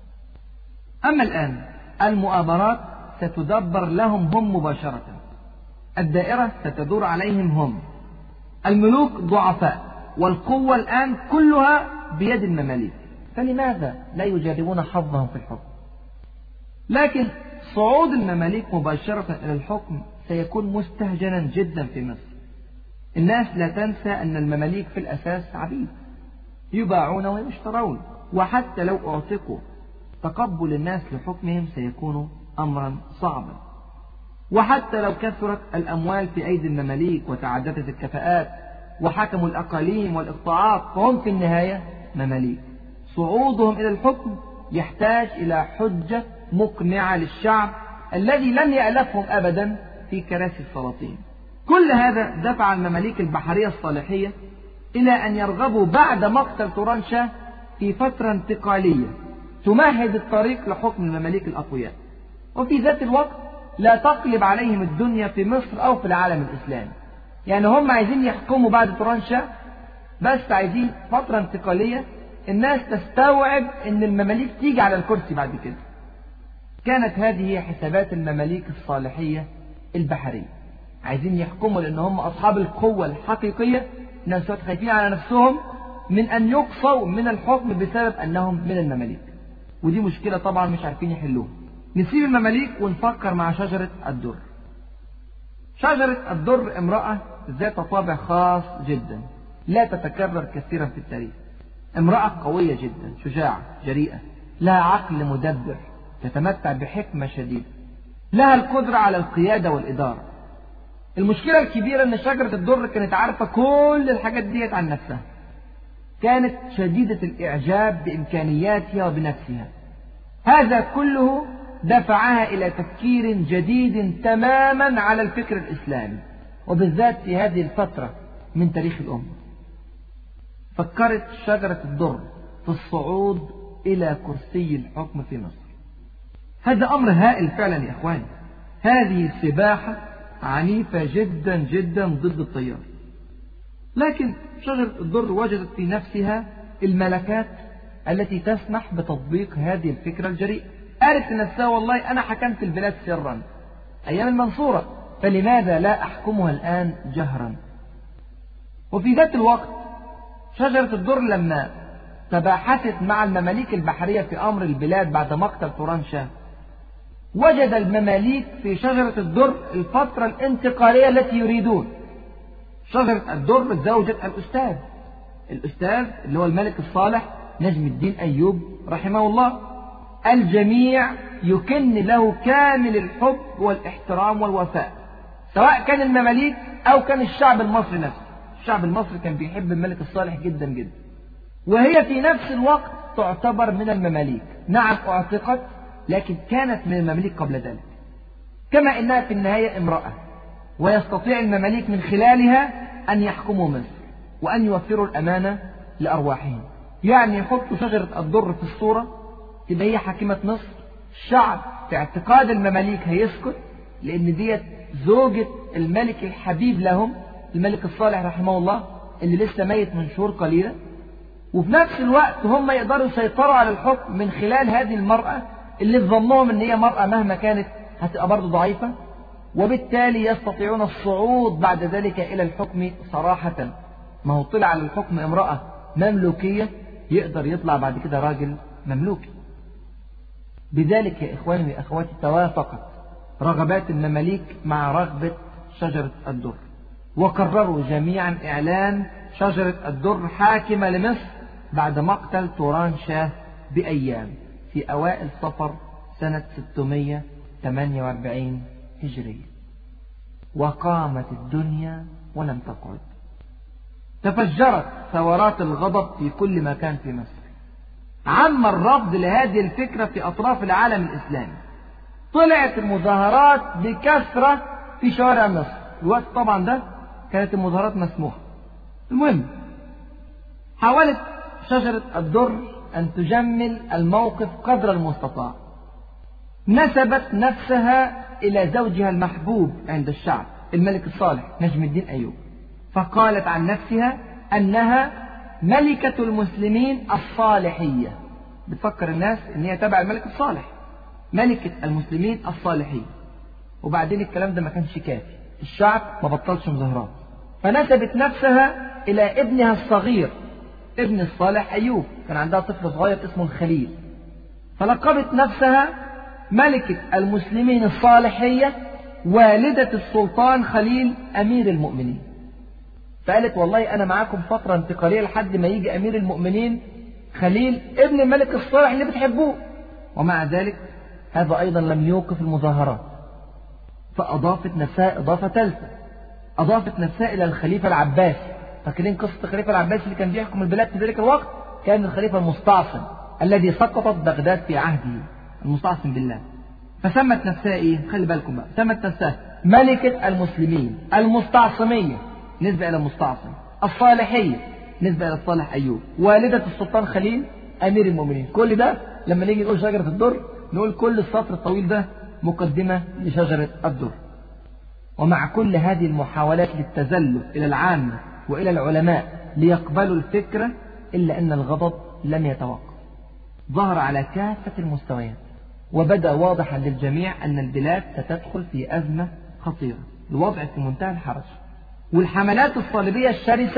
أما الآن المؤامرات ستدبر لهم هم مباشرة، الدائرة ستدور عليهم هم. الملوك ضعفاء، والقوة الآن كلها بيد المماليك، فلماذا لا يجربون حظهم في الحكم؟ لكن صعود المماليك مباشرة إلى الحكم سيكون مستهجنا جدا في مصر. الناس لا تنسى أن المماليك في الأساس عبيد يباعون ويشترون، وحتى لو أعتقوا تقبل الناس لحكمهم سيكون أمرا صعبا. وحتى لو كثرت الأموال في أيدي المماليك وتعددت الكفاءات وحكموا الأقاليم والإقطاعات، فهم في النهاية مماليك. صعودهم إلى الحكم يحتاج إلى حجة مقنعة للشعب الذي لم يألفهم أبدا في كراسي السلاطين. كل هذا دفع المماليك البحرية الصالحية إلى أن يرغبوا بعد مقتل توران شاه في فترة انتقالية تمهد الطريق لحكم المماليك الأقوياء، وفي ذات الوقت لا تقلب عليهم الدنيا في مصر أو في العالم الإسلامي. يعني هم عايزين يحكموا بعد توران شاه، بس عايزين فترة انتقالية الناس تستوعب أن المماليك تيجي على الكرسي بعد كده. كانت هذه هي حسابات المماليك الصالحية البحرية، عايزين يحكموا لأن هم أصحاب القوة الحقيقية، الناس خايفين على نفسهم من أن يقصوا من الحكم بسبب أنهم من المماليك، ودي مشكلة طبعا مش عارفين يحلوها. نسيب المماليك ونفكر مع شجرة الدر. شجرة الدر امرأة ذات طابع خاص جدا لا تتكرر كثيرا في التاريخ. امرأة قوية جدا، شجاعة، جريئة، لها عقل مدبر، تتمتع بحكمة شديدة، لها القدرة على القيادة والإدارة. المشكلة الكبيرة أن شجرة الدر كانت عارفة كل الحاجات ديت عن نفسها، كانت شديدة الإعجاب بإمكانياتها وبنفسها. هذا كله دفعها إلى تفكير جديد تماما على الفكر الإسلامي، وبالذات في هذه الفترة من تاريخ الأمة. فكرت شجرة الدر في الصعود إلى كرسي الحكم في مصر. هذا أمر هائل فعلا يا إخواني. هذه سباحة عنيفة جدا جدا ضد التيار، لكن شجرة الدر وجدت في نفسها الملكات التي تسمح بتطبيق هذه الفكرة الجريئة. قالت لنفسها والله أنا حكمت البلاد سرا أيام المنصورة، فلماذا لا أحكمها الآن جهرا؟ وفي ذات الوقت شجرة الدر لما تباحثت مع المماليك البحرية في أمر البلاد بعد مقتل توران شاه، وجد المماليك في شجرة الدر الفترة الانتقالية التي يريدون. شجرة الدر زوجة الأستاذ اللي هو الملك الصالح نجم الدين أيوب رحمه الله. الجميع يكن له كامل الحب والاحترام والوفاء، سواء كان المماليك أو كان الشعب المصري نفسه. الشعب المصري كان بيحب الملك الصالح جدا جدا، وهي في نفس الوقت تعتبر من المماليك. نعم اعتقت، لكن كانت من المماليك قبل ذلك، كما إنها في النهاية امرأة، ويستطيع المماليك من خلالها أن يحكموا مصر وأن يوفروا الأمانة لأرواحهم. يعني يحطوا شجرة الدر في الصورة تبقى هي حاكمة مصر. الشعب في اعتقاد المماليك هيسكت، لأن ديت زوجة الملك الحبيب لهم الملك الصالح رحمه الله اللي لسه ميت من شهور قليلة، وفي نفس الوقت هم يقدروا يسيطروا على الحكم من خلال هذه المرأة اللي ظنهم ان هي مرأة مهما كانت هتبقى برضه ضعيفة، وبالتالي يستطيعون الصعود بعد ذلك إلى الحكم صراحة. ما هو طلع على الحكم امرأة مملوكية، يقدر يطلع بعد كده راجل مملوكي. بذلك يا إخواني وأخواتي توافقت رغبات المماليك مع رغبة شجرة الدر، وقرروا جميعا إعلان شجرة الدر حاكمة لمصر بعد مقتل توران شاه بأيام في أوائل صفر سنة 648 هجرية. وقامت الدنيا ولم تقعد، تفجرت ثورات الغضب في كل مكان في مصر. عم الرفض لهذه الفكرة في أطراف العالم الإسلامي، طلعت المظاهرات بكثرة في شوارع مصر. الوقت طبعا ده كانت المظاهرات مسموحة. المهم حاولت شجرة الدر أن تجمل الموقف قدر المستطاع. نسبت نفسها إلى زوجها المحبوب عند الشعب الملك الصالح نجم الدين أيوب، فقالت عن نفسها أنها ملكة المسلمين الصالحية. بتفكر الناس أن هي تبع الملك الصالح، ملكة المسلمين الصالحية. وبعدين الكلام ده ما كانش كافي، الشعب ما بطلش مظاهرات، فنسبت نفسها إلى ابنها الصغير ابن الصالح أيوب، كان عندها طفل صغير اسمه الخليل، فلقبت نفسها ملكة المسلمين الصالحية والدة السلطان خليل أمير المؤمنين. فقالت والله أنا معاكم فترة انتقالية لحد ما يجي أمير المؤمنين خليل ابن الملك الصالح اللي بتحبوه. ومع ذلك هذا أيضا لم يوقف المظاهرات، فأضافت نفسها إضافة ثالثة، أضافت نفسها إلى الخليفة العباسي. فاكرين قصة الخليفة العباسي اللي كان بيحكم البلاد في ذلك الوقت؟ كان الخليفة المستعصم الذي سقطت بغداد في عهده، المستعصم بالله. فسمت نفسها إيه؟ خلي بالكم بقى، سمت نفسها ملكة المسلمين المستعصمية نسبة إلى المستعصم، الصالحية نسبة إلى الصالح أيوب، والدة السلطان خليل أمير المؤمنين. كل ده لما نيجي نقول شجرة الدر نقول كل السطر الطويل ده مقدمة لشجرة الدر. ومع كل هذه المحاولات للتزلف إلى العامة وإلى العلماء ليقبلوا الفكرة، إلا أن الغضب لم يتوقف، ظهر على كافة المستويات، وبدأ واضحا للجميع أن البلاد ستدخل في أزمة خطيرة، الوضع في منتهى الحرج. والحملات الصليبية الشرسة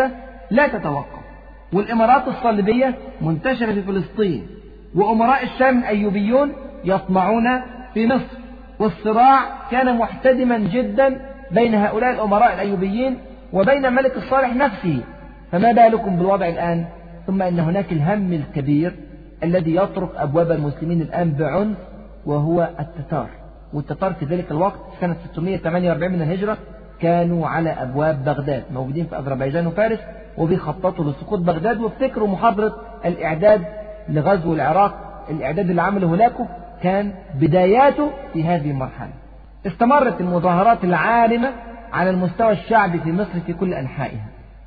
لا تتوقف، والإمارات الصليبية منتشرة في فلسطين، وأمراء الشام الأيوبيون يطمعون في مصر، والصراع كان محتدما جدا بين هؤلاء الأمراء الأيوبيين وبين الملك الصالح نفسه، فما بالكم بالوضع الآن؟ ثم إن هناك الهم الكبير الذي يطرق أبواب المسلمين الآن بعنف، وهو التتار. والتتار في ذلك الوقت سنة 648 من الهجرة كانوا على أبواب بغداد، موجودين في أذربيجان وفارس، وبيخططوا لسقوط بغداد. وافتكروا محاضرة الإعداد لغزو العراق، الإعداد اللي عمله هولاكو كان بداياته في هذه المرحلة. استمرت المظاهرات العارمة على المستوى الشعبي في مصر في كل أنحائها،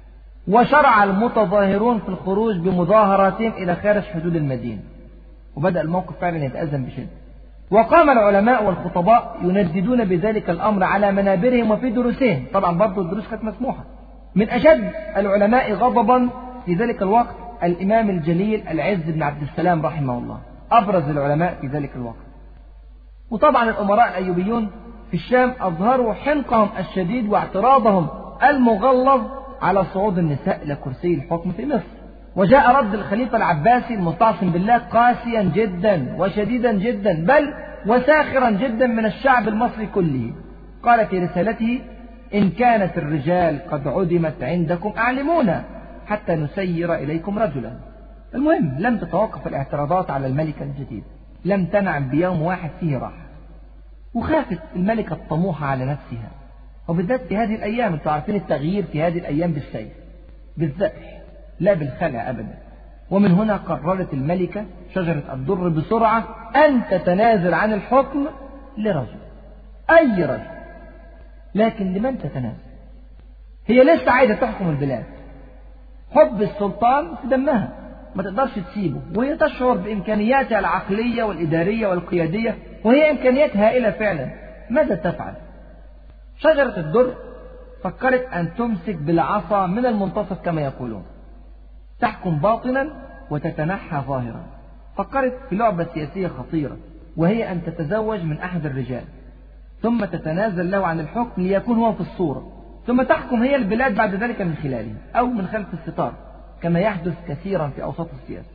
وشرع المتظاهرون في الخروج بمظاهراتهم إلى خارج حدود المدينة، وبدأ الموقف فعلا يتأزم بشدة. وقام العلماء والخطباء ينددون بذلك الأمر على منابرهم وفي دروسهم، طبعا برضو الدروس كانت مسموحة. من أشد العلماء غضبا في ذلك الوقت الإمام الجليل العز بن عبد السلام رحمه الله، أبرز العلماء في ذلك الوقت. وطبعا الأمراء الأيوبيون في الشام أظهروا حنقهم الشديد واعتراضهم المغلظ على صعود النساء إلى كرسي الحكم في مصر. وجاء رد الخليفة العباسي المستعصم بالله قاسيا جدا وشديدا جدا، بل وساخرا جدا من الشعب المصري كله. قال في رسالته: إن كانت الرجال قد عدمت عندكم أعلمونا حتى نسير إليكم رجلا. المهم لم تتوقف الاعتراضات على الملكة الجديدة، لم تنعم بيوم واحد فيه راحة. وخافت الملكة الطموحة على نفسها، وبالذات في هذه الأيام، انتم عارفين التغيير في هذه الأيام بالسيف، بالذبح، لا بالخلع أبدا. ومن هنا قررت الملكة شجرة الدر بسرعة أن تتنازل عن الحكم لرجل، أي رجل. لكن لمن تتنازل؟ هي لسه عايزة تحكم البلاد، حب السلطان في دمها، ما تقدرش تسيبه، وهي تشعر بإمكانياتها العقلية والإدارية والقيادية، وهي إمكانيات هائلة فعلا. ماذا تفعل؟ شجرة الدر فكرت أن تمسك بالعصا من المنتصف كما يقولون، تحكم باطنا وتتنحى ظاهرا. فكرت في لعبة سياسية خطيرة، وهي أن تتزوج من أحد الرجال ثم تتنازل له عن الحكم ليكون هو في الصورة، ثم تحكم هي البلاد بعد ذلك من خلاله أو من خلف الستار، كما يحدث كثيرا في أوساط السياسة.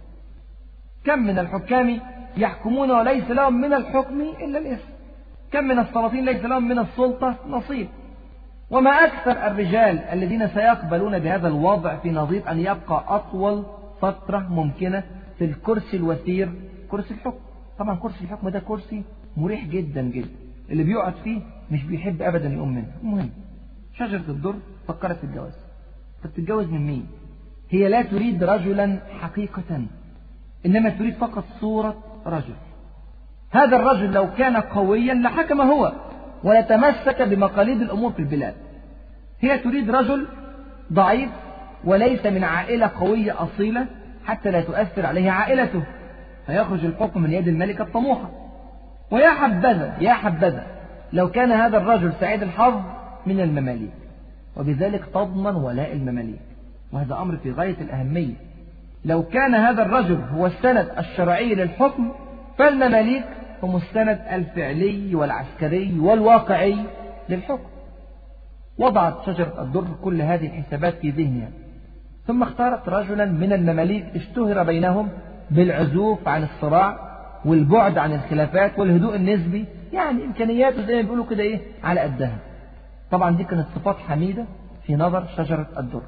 كم من الحكام يحكمون وليس لهم من الحكم إلا الاسم، كم من السلاطين ليس لهم من السلطة نصيب. وما أكثر الرجال الذين سيقبلون بهذا الوضع في نظير أن يبقى أطول فترة ممكنة في الكرسي الوثير، كرسي الحكم. طبعا كرسي الحكم ده كرسي مريح جدا جدا، اللي بيقعد فيه مش بيحب أبدا يقوم منه. المهم شجرة الدر فكرت في الجواز. فتتجوز من مين؟ هي لا تريد رجلا حقيقة، إنما تريد فقط صورة رجل. هذا الرجل لو كان قويا لحكم هو ولتمسك بمقاليد الأمور في البلاد. هي تريد رجل ضعيف وليس من عائلة قوية أصيلة حتى لا تؤثر عليه عائلته، فيخرج الحكم من يد الملكة الطموحة. ويا حبذا يا حبذا لو كان هذا الرجل سعيد الحظ من المماليك، وبذلك تضمن ولاء المماليك، وهذا أمر في غاية الأهمية. لو كان هذا الرجل هو السند الشرعي للحكم، فالمماليك هم السند الفعلي والعسكري والواقعي للحكم. وضعت شجرة الدر كل هذه الحسابات في ذهنها، ثم اختارت رجلا من المماليك اشتهر بينهم بالعزوف عن الصراع والبعد عن الخلافات والهدوء النسبي، يعني إمكانياته زي ما بيقولوا كده إيه على قدها. طبعا دي كانت صفات حميدة في نظر شجرة الدر.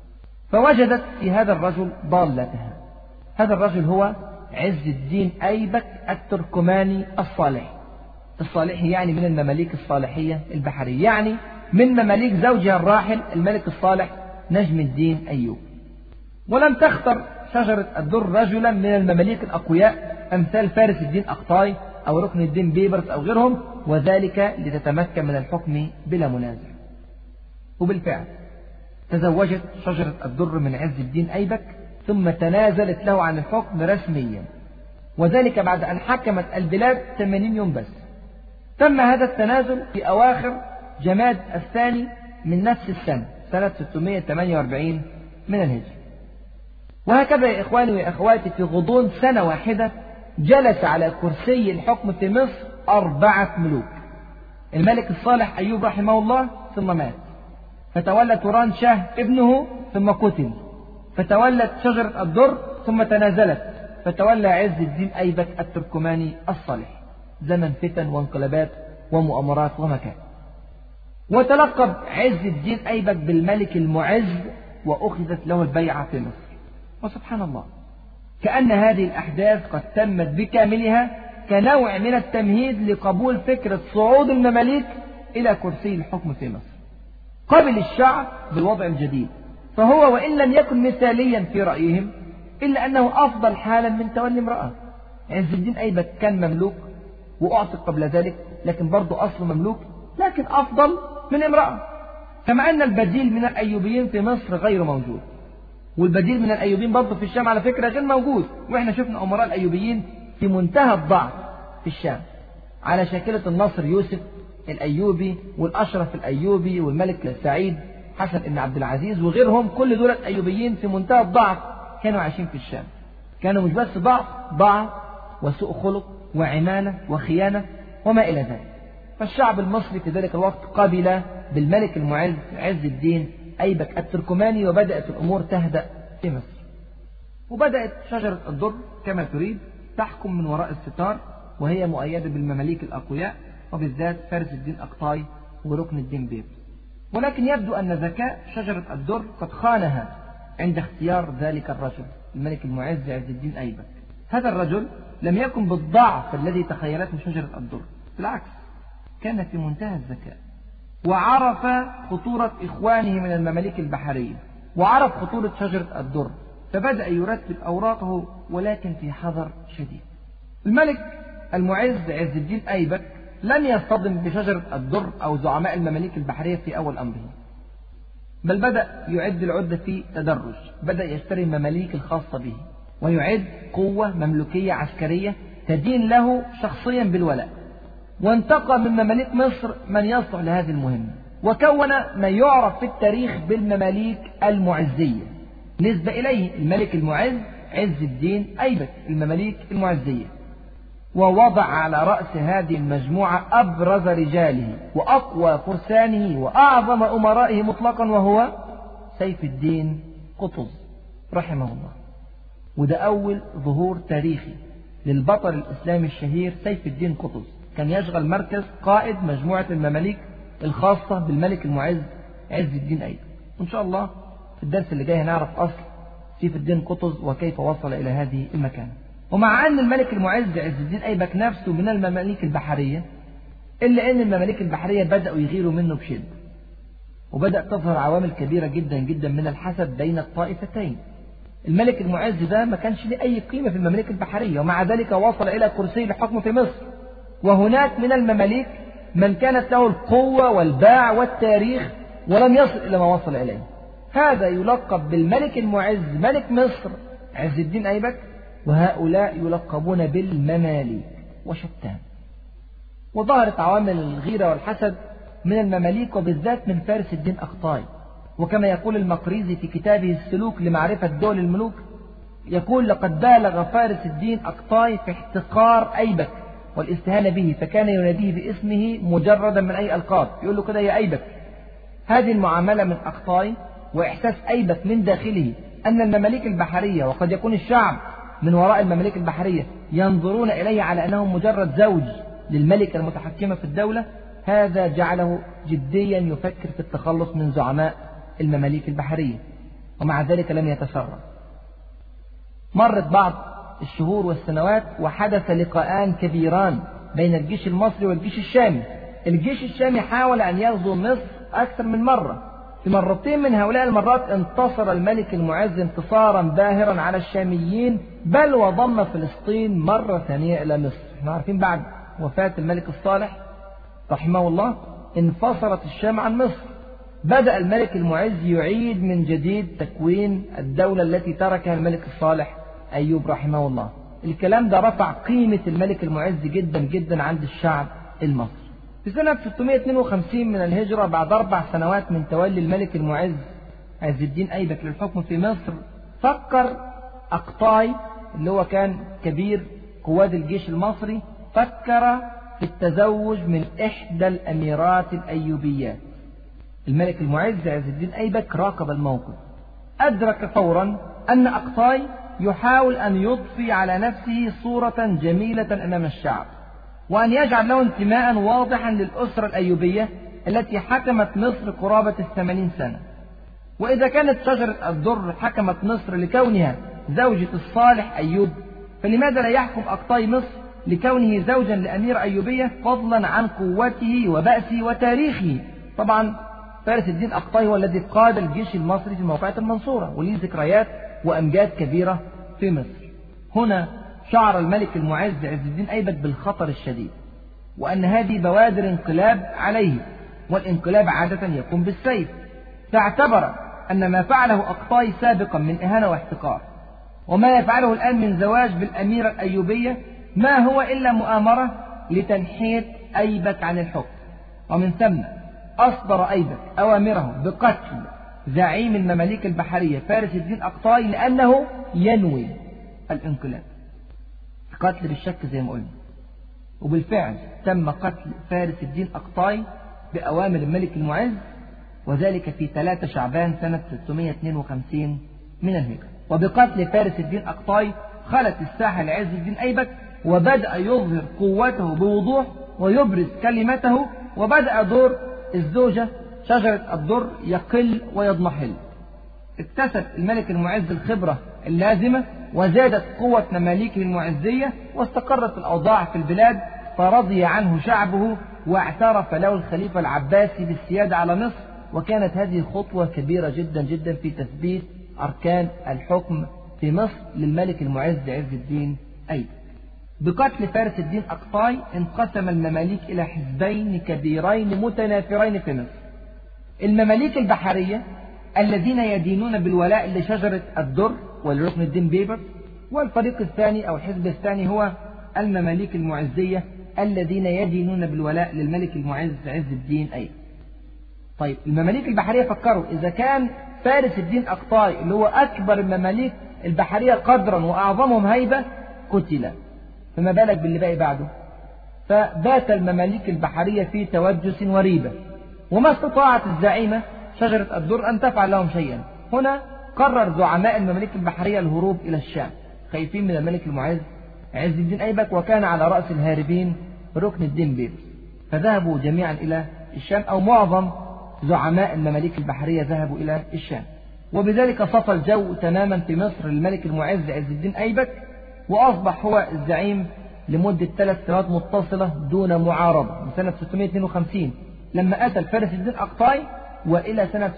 فوجدت في هذا الرجل ضالتها. هذا الرجل هو عز الدين أيبك التركماني الصالحي. الصالحي يعني من المماليك الصالحية البحرية، يعني من مماليك زوجها الراحل الملك الصالح نجم الدين أيوب. ولم تختر شجرة الدر رجلا من المماليك الأقوياء أمثال فارس الدين أقطاي أو ركن الدين بيبرس أو غيرهم، وذلك لتتمكن من الحكم بلا منازع. وبالفعل تزوجت شجرة الدر من عز الدين أيبك، ثم تنازلت له عن الحكم رسميا، وذلك بعد أن حكمت البلاد 80 يوم بس. تم هذا التنازل في أواخر جماد الثاني من نفس السنة، سنة 648 من الهجرة. وهكذا يا إخواني وأخواتي في غضون سنة واحدة جلس على كرسي الحكم في مصر 4 ملوك. الملك الصالح أيوب رحمه الله ثم مات، فتولى توران شاه ابنه ثم قتل، فتولت شجرة الدر ثم تنازلت، فتولى عز الدين أيبك التركماني الصالح زمن فتن وانقلابات ومؤامرات ومكان. وتلقب عز الدين أيبك بالملك المعز، وأخذت له البيعة في مصر. وسبحان الله، كأن هذه الأحداث قد تمت بكاملها كنوع من التمهيد لقبول فكرة صعود المماليك إلى كرسي الحكم في مصر. قبل الشعب بالوضع الجديد، فهو وإن لم يكن مثاليا في رأيهم إلا أنه أفضل حالا من تولي امرأة. عز الدين أيبك كان مملوك وأعتق قبل ذلك، لكن برضه أصله مملوك، لكن أفضل من امرأة. كما أن البديل من الأيوبيين في مصر غير موجود، والبديل من الأيوبيين برضه في الشام على فكرة غير موجود. وإحنا شفنا أمراء الأيوبيين في منتهى الضعف في الشام على شاكلة الناصر يوسف الأيوبي والأشرف الأيوبي والملك سعيد حسن بن عبد العزيز وغيرهم. كل دول أيوبيين في منتهى الضعف كانوا عايشين في الشام. كانوا مش بس ضعف وسوء خلق وعمالة وخيانة وما إلى ذلك. فالشعب المصري في ذلك الوقت قبل بالملك المعز عز الدين أيبك التركماني، وبدأت الأمور تهدأ في مصر. وبدأت شجرة الدر كما تريد تحكم من وراء الستار، وهي مؤيدة بالمماليك الأقوياء، وبالذات فارس الدين أقطاي وركن الدين بيب. ولكن يبدو أن ذكاء شجرة الدر قد خانها عند اختيار ذلك الرجل الملك المعز عز الدين أيبك. هذا الرجل لم يكن بالضعف الذي تخيلته شجرة الدر، بالعكس كان في منتهى الذكاء، وعرف خطورة إخوانه من المماليك البحرية، وعرف خطورة شجرة الدر، فبدأ يرتب أوراقه ولكن في حذر شديد. الملك المعز عز الدين أيبك لم يصطدم بشجرة الدر أو زعماء المماليك البحرية في أول أمره، بل بدأ يعد العدة في تدرج. بدأ يشتري المماليك الخاصة به، ويعد قوة مملوكية عسكرية تدين له شخصيا بالولاء، وانتقى من مماليك مصر من يصلح لهذه المهمة، وكون ما يعرف في التاريخ بالمماليك المعزية نسبة إليه الملك المعز عز الدين أيبك، المماليك المعزية. ووضع على رأس هذه المجموعة أبرز رجاله وأقوى فرسانه وأعظم أمرائه مطلقا، وهو سيف الدين قطز رحمه الله. وده أول ظهور تاريخي للبطل الإسلامي الشهير سيف الدين قطز. كان يشغل مركز قائد مجموعة المماليك الخاصة بالملك المعز عز الدين أيبك. وإن شاء الله في الدرس اللي جاي هنعرف أصل سيف الدين قطز وكيف وصل إلى هذه المكانة. ومع أن الملك المعز عز الدين أيبك نفسه من المماليك البحرية، إلا أن المماليك البحرية بدأوا يغيروا منه بشدة، وبدأ تظهر عوامل كبيرة جدا جدا من الحسد بين الطائفتين. الملك المعز ده ما كانش له أي قيمة في المماليك البحرية، ومع ذلك وصل إلى كرسي الحكم في مصر. وهناك من المماليك من كانت له القوة والباع والتاريخ ولم يصل إلى ما وصل إليه. هذا يلقب بالملك المعز ملك مصر عز الدين أيبك، وهؤلاء يلقبون بالمماليك وشتان. وظهرت عوامل الغيرة والحسد من المماليك، وبالذات من فارس الدين أقطاي. وكما يقول المقريزي في كتابه السلوك لمعرفة دول الملوك، يقول: لقد بالغ فارس الدين أقطاي في احتقار أيبك والاستهانة به، فكان يناديه باسمه مجردا من أي ألقاب، يقول له كده يا أيبك. هذه المعاملة من أقطاي وإحساس أيبك من داخله أن المماليك البحرية، وقد يكون الشعب من وراء المماليك البحرية ينظرون إليه على أنه مجرد زوج للملكة المتحكمة في الدولة، هذا جعله جديا يفكر في التخلص من زعماء المماليك البحرية، ومع ذلك لم يتسرع. مرت بعض الشهور والسنوات، وحدث لقاءان كبيران بين الجيش المصري والجيش الشامي. الجيش الشامي حاول أن يغزو مصر أكثر من مرة. في مرتين من هؤلاء المرات انتصر الملك المعز انتصارا باهرا على الشاميين، بل وضم فلسطين مرة ثانية إلى مصر. احنا عارفين بعد وفاة الملك الصالح رحمه الله انفصلت الشام عن مصر. بدأ الملك المعز يعيد من جديد تكوين الدولة التي تركها الملك الصالح أيوب رحمه الله. الكلام ده رفع قيمة الملك المعز جدا جدا عند الشعب المصري. في سنة 652 من الهجرة، بعد 4 سنوات من تولي الملك المعز عز الدين أيبك للحكم في مصر، فكر أقطاي اللي هو كان كبير قواد الجيش المصري، فكر في التزوج من إحدى الأميرات الأيوبيات. الملك المعز عز الدين أيبك راقب الموقف، أدرك فورا أن أقطاي يحاول أن يضفي على نفسه صورة جميلة أمام الشعب، وأن يجعل له انتماء واضحا للأسرة الأيوبية التي حكمت مصر قرابة 80 سنة. وإذا كانت شجرة الدر حكمت مصر لكونها زوجة الصالح أيوب، فلماذا لا يحكم أقطاي مصر لكونه زوجا لأميرة أيوبية، فضلا عن قوته وبأسه وتاريخه؟ طبعا فارس الدين أقطاي هو الذي قاد الجيش المصري في موقعة المنصورة، وليه ذكريات وأمجاد كبيرة في مصر. هنا شعر الملك المعز عز الدين أيبك بالخطر الشديد، وأن هذه بوادر انقلاب عليه، والانقلاب عادة يكون بالسيف، فاعتبر أن ما فعله أقطاي سابقا من إهانة واحتقار، وما يفعله الآن من زواج بالأميرة الأيوبية ما هو إلا مؤامرة لتنحية أيبك عن الحكم. ومن ثم أصدر أيبك أوامره بقتل زعيم المماليك البحرية فارس الدين أقطاي لأنه ينوي الانقلاب، قتل بالشك زي ما قلنا. وبالفعل تم قتل فارس الدين أقطاي بأوامر الملك المعز، وذلك في 3 شعبان سنة 652 من الهجرة. وبقتل فارس الدين أقطاي خلت الساحة لعز الدين أيبك، وبدأ يظهر قوته بوضوح ويبرز كلمته، وبدأ دور الزوجة شجرة الدر يقل ويضمحل. اكتسب الملك المعز الخبرة اللازمة، وزادت قوة مماليكه المعزية، واستقرت الأوضاع في البلاد، فرضي عنه شعبه واعترف له الخليفة العباسي بالسيادة على مصر. وكانت هذه خطوة كبيرة جدا جدا في تثبيت أركان الحكم في مصر للملك المعز عز الدين أيبك. بقتل فارس الدين أقطاي انقسم المماليك إلى حزبين كبيرين متنافرين في مصر: المماليك البحرية الذين يدينون بالولاء لشجرة الدر ولركن الدين بيبرس، والفريق الثاني أو الحزب الثاني هو المماليك المعزية الذين يدينون بالولاء للملك المعز عز الدين أيبك. طيب المماليك البحرية فكروا إذا كان فارس الدين أقطاي اللي هو أكبر المماليك البحرية قدرا وأعظمهم هيبة قتل، فما بالك باللي باقي بعده؟ فبات المماليك البحرية في توجس وريبة، وما استطاعت الزعيمة شجرة الدر أن تفعل لهم شيئا. هنا قرر زعماء المماليك البحرية الهروب إلى الشام، خايفين من الملك المعز عز الدين أيبك، وكان على رأس الهاربين ركن الدين بيبرس، فذهبوا جميعا إلى الشام، أو معظم زعماء المماليك البحرية ذهبوا إلى الشام. وبذلك صفى الجو تماما في مصر للملك المعز عز الدين أيبك، وأصبح هو الزعيم لمدة 3 سنوات متصلة دون معارضة، من سنة 652 لما قتل فارس الدين أقطاي وإلى سنة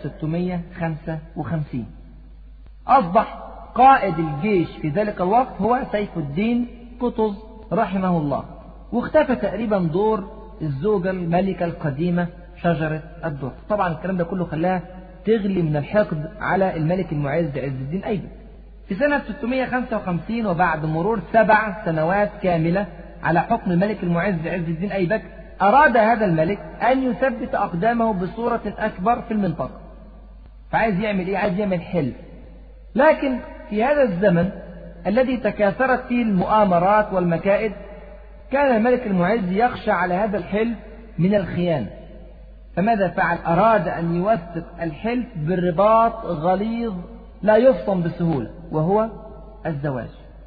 655. أصبح قائد الجيش في ذلك الوقت هو سيف الدين قطز رحمه الله، واختفى تقريبا دور الزوجة الملكة القديمة شجرة الدر. طبعا الكلام ده كله خلاها تغلي من الحقد على الملك المعز عز الدين أيبك. في سنة 655 وبعد مرور 7 سنوات كاملة على حكم الملك المعز عز الدين أيبك، أراد هذا الملك أن يثبت أقدامه بصورة أكبر في المنطقة، فعايز يعمل إيه؟ عايز يعمل حلف. لكن في هذا الزمن الذي تكاثرت فيه المؤامرات والمكائد، كان الملك المعز يخشى على هذا الحلف من الخيانة، فماذا فعل؟ أراد أن يوثق الحلف بالرباط غليظ لا يفصم بسهولة، وهو الزواج.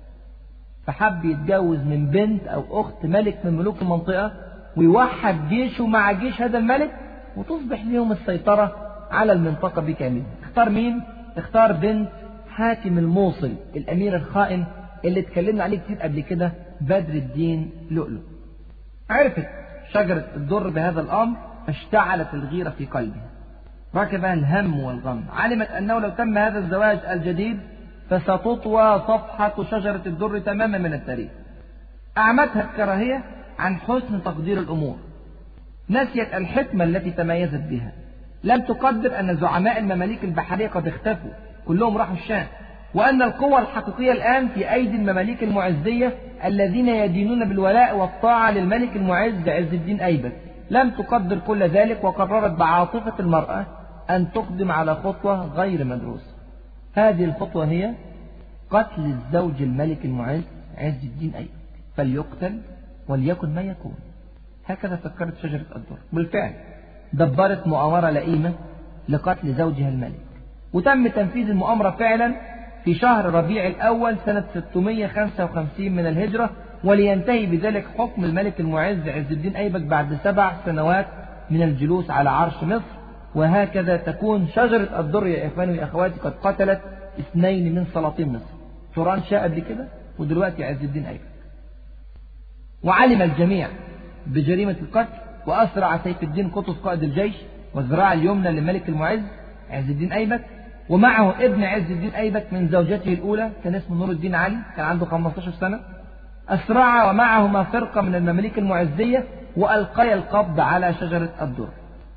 فحب يتجوز من بنت أو أخت ملك من ملوك المنطقة، ويوحد جيشه مع جيش هذا الملك، وتصبح لهم السيطرة على المنطقة بكاملها. اختار مين؟ اختار بنت حاكم الموصل، الأمير الخائن اللي اتكلمنا عليه كتير قبل كده، بدر الدين لؤلؤ. عرفت شجرة الدر بهذا الأمر، فاشتعلت الغيرة في قلبها، ركبها الهم والغم، علمت أنه لو تم هذا الزواج الجديد فستطوى صفحة شجرة الدر تماما من التاريخ. أعمتها الكراهية عن حسن تقدير الأمور، نسيت الحكمة التي تميزت بها، لم تقدر أن زعماء المماليك البحرية قد اختفوا، كلهم راحوا الشام، وأن القوة الحقيقية الآن في أيدي المماليك المعزية الذين يدينون بالولاء والطاعة للملك المعز عز الدين أيبك. لم تقدر كل ذلك، وقررت بعاطفة المرأة أن تقدم على خطوة غير مدروسة. هذه الخطوة هي قتل الزوج الملك المعز عز الدين أيبك، فليقتل وليكن ما يكون. هكذا فكرت شجرة الدر. بالفعل دبرت مؤامرة لئيمة لقتل زوجها الملك، وتم تنفيذ المؤامرة فعلا في شهر ربيع الأول سنة 655 من الهجرة، ولينتهي بذلك حكم الملك المعز عز الدين أيبك بعد 7 سنوات من الجلوس على عرش مصر. وهكذا تكون شجرة الدر يا إخواني وأخواتي قد قتلت 2 من سلاطين مصر، توران شاه قبل كده ودلوقتي عز الدين أيبك. وعلم الجميع بجريمة القتل، وأسرع سيف الدين قطز قائد الجيش والذراع اليمنى للملك المعز عز الدين أيبك، ومعه ابن عز الدين أيبك من زوجته الأولى كان اسمه نور الدين علي، كان عنده 15 سنة. أسرع ومعهما فرقة من المماليك المعزية، وألقيا القبض على شجرة الدر.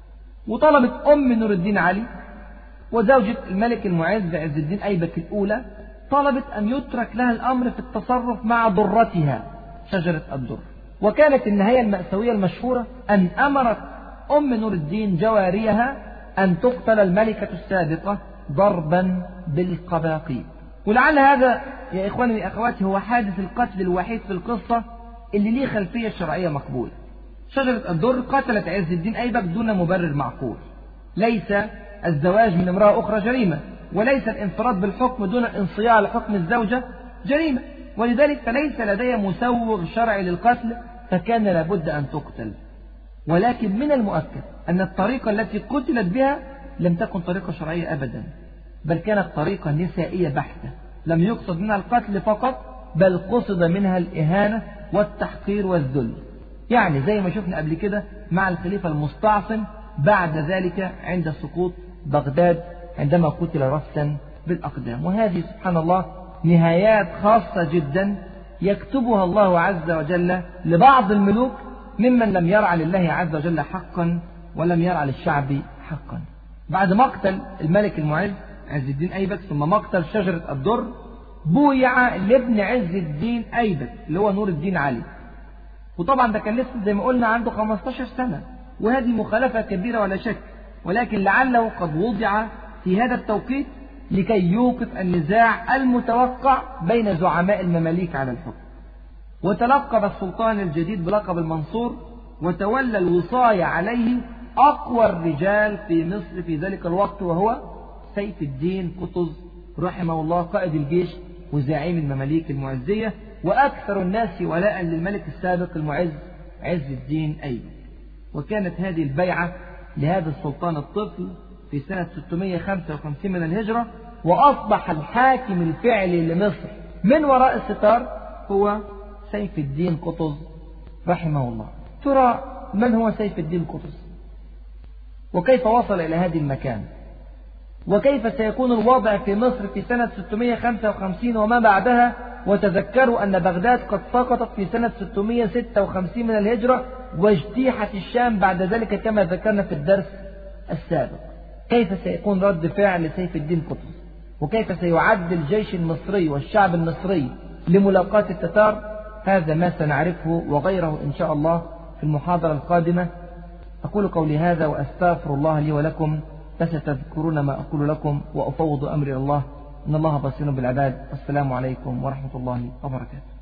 وطلبت أم نور الدين علي وزوجة الملك المعز عز الدين أيبك الأولى، طلبت أن يترك لها الأمر في التصرف مع ضرتها شجرة الدر. وكانت النهاية المأساوية المشهورة أن أمرت أم نور الدين جواريها أن تقتل الملكة السابقة ضربا بالقباقيب. ولعل هذا يا إخواني وأخواتي هو حادث القتل الوحيد في القصة اللي ليه خلفية شرعية مقبولة. شجرة الدر قتلت عز الدين أيبك دون مبرر معقول. ليس الزواج من امرأة أخرى جريمة، وليس الانفراد بالحكم دون الانصياع لحكم الزوجة جريمة، ولذلك فليس لدي مسوغ شرعي للقتل، فكان لابد أن تقتل. ولكن من المؤكد أن الطريقة التي قتلت بها لم تكن طريقة شرعية أبدا، بل كانت طريقة نسائية بحتة. لم يقصد منها القتل فقط، بل قصد منها الإهانة والتحقير والذل. يعني زي ما شفنا قبل كده مع الخليفة المستعصم بعد ذلك عند سقوط بغداد عندما قتل رأسا بالأقدام. وهذه سبحان الله نهايات خاصة جدا يكتبها الله عز وجل لبعض الملوك ممن لم يرع لله عز وجل حقا ولم يرع للشعب حقا. بعد مقتل الملك المعز عز الدين أيبك ثم مقتل شجرة الدر، بويع لابن عز الدين أيبك اللي هو نور الدين علي. وطبعا ده كان لسه زي ما قلنا عنده 15 سنة، وهذه مخالفة كبيرة ولا شك، ولكن لعله قد وضع في هذا التوقيت لكي يوقف النزاع المتوقع بين زعماء المماليك على الحكم. وتلقب السلطان الجديد بلقب المنصور، وتولى الوصاية عليه أقوى الرجال في مصر في ذلك الوقت، وهو سيف الدين قطز رحمه الله قائد الجيش وزعيم المماليك المعزية، وأكثر الناس ولاء للملك السابق المعز عز الدين أيبك. وكانت هذه البيعة لهذا السلطان الطفل في سنة 655 من الهجرة، وأصبح الحاكم الفعلي لمصر من وراء الستار هو سيف الدين قطز رحمه الله. ترى من هو سيف الدين قطز؟ وكيف وصل إلى هذه المكان؟ وكيف سيكون الوضع في مصر في سنة 655 وما بعدها؟ وتذكروا أن بغداد قد سقطت في سنة 656 من الهجرة، واجتيحت الشام بعد ذلك كما ذكرنا في الدرس السابق. كيف سيكون رد فعل سيف الدين قطز؟ وكيف سيعد الجيش المصري والشعب المصري لملاقاة التتار؟ هذا ما سنعرفه وغيره إن شاء الله في المحاضرة القادمة. أقول قولي هذا وأستغفر الله لي ولكم، فستذكرون ما أقول لكم وأفوض أمري إلى الله، إن الله بصير بالعباد. السلام عليكم ورحمة الله وبركاته.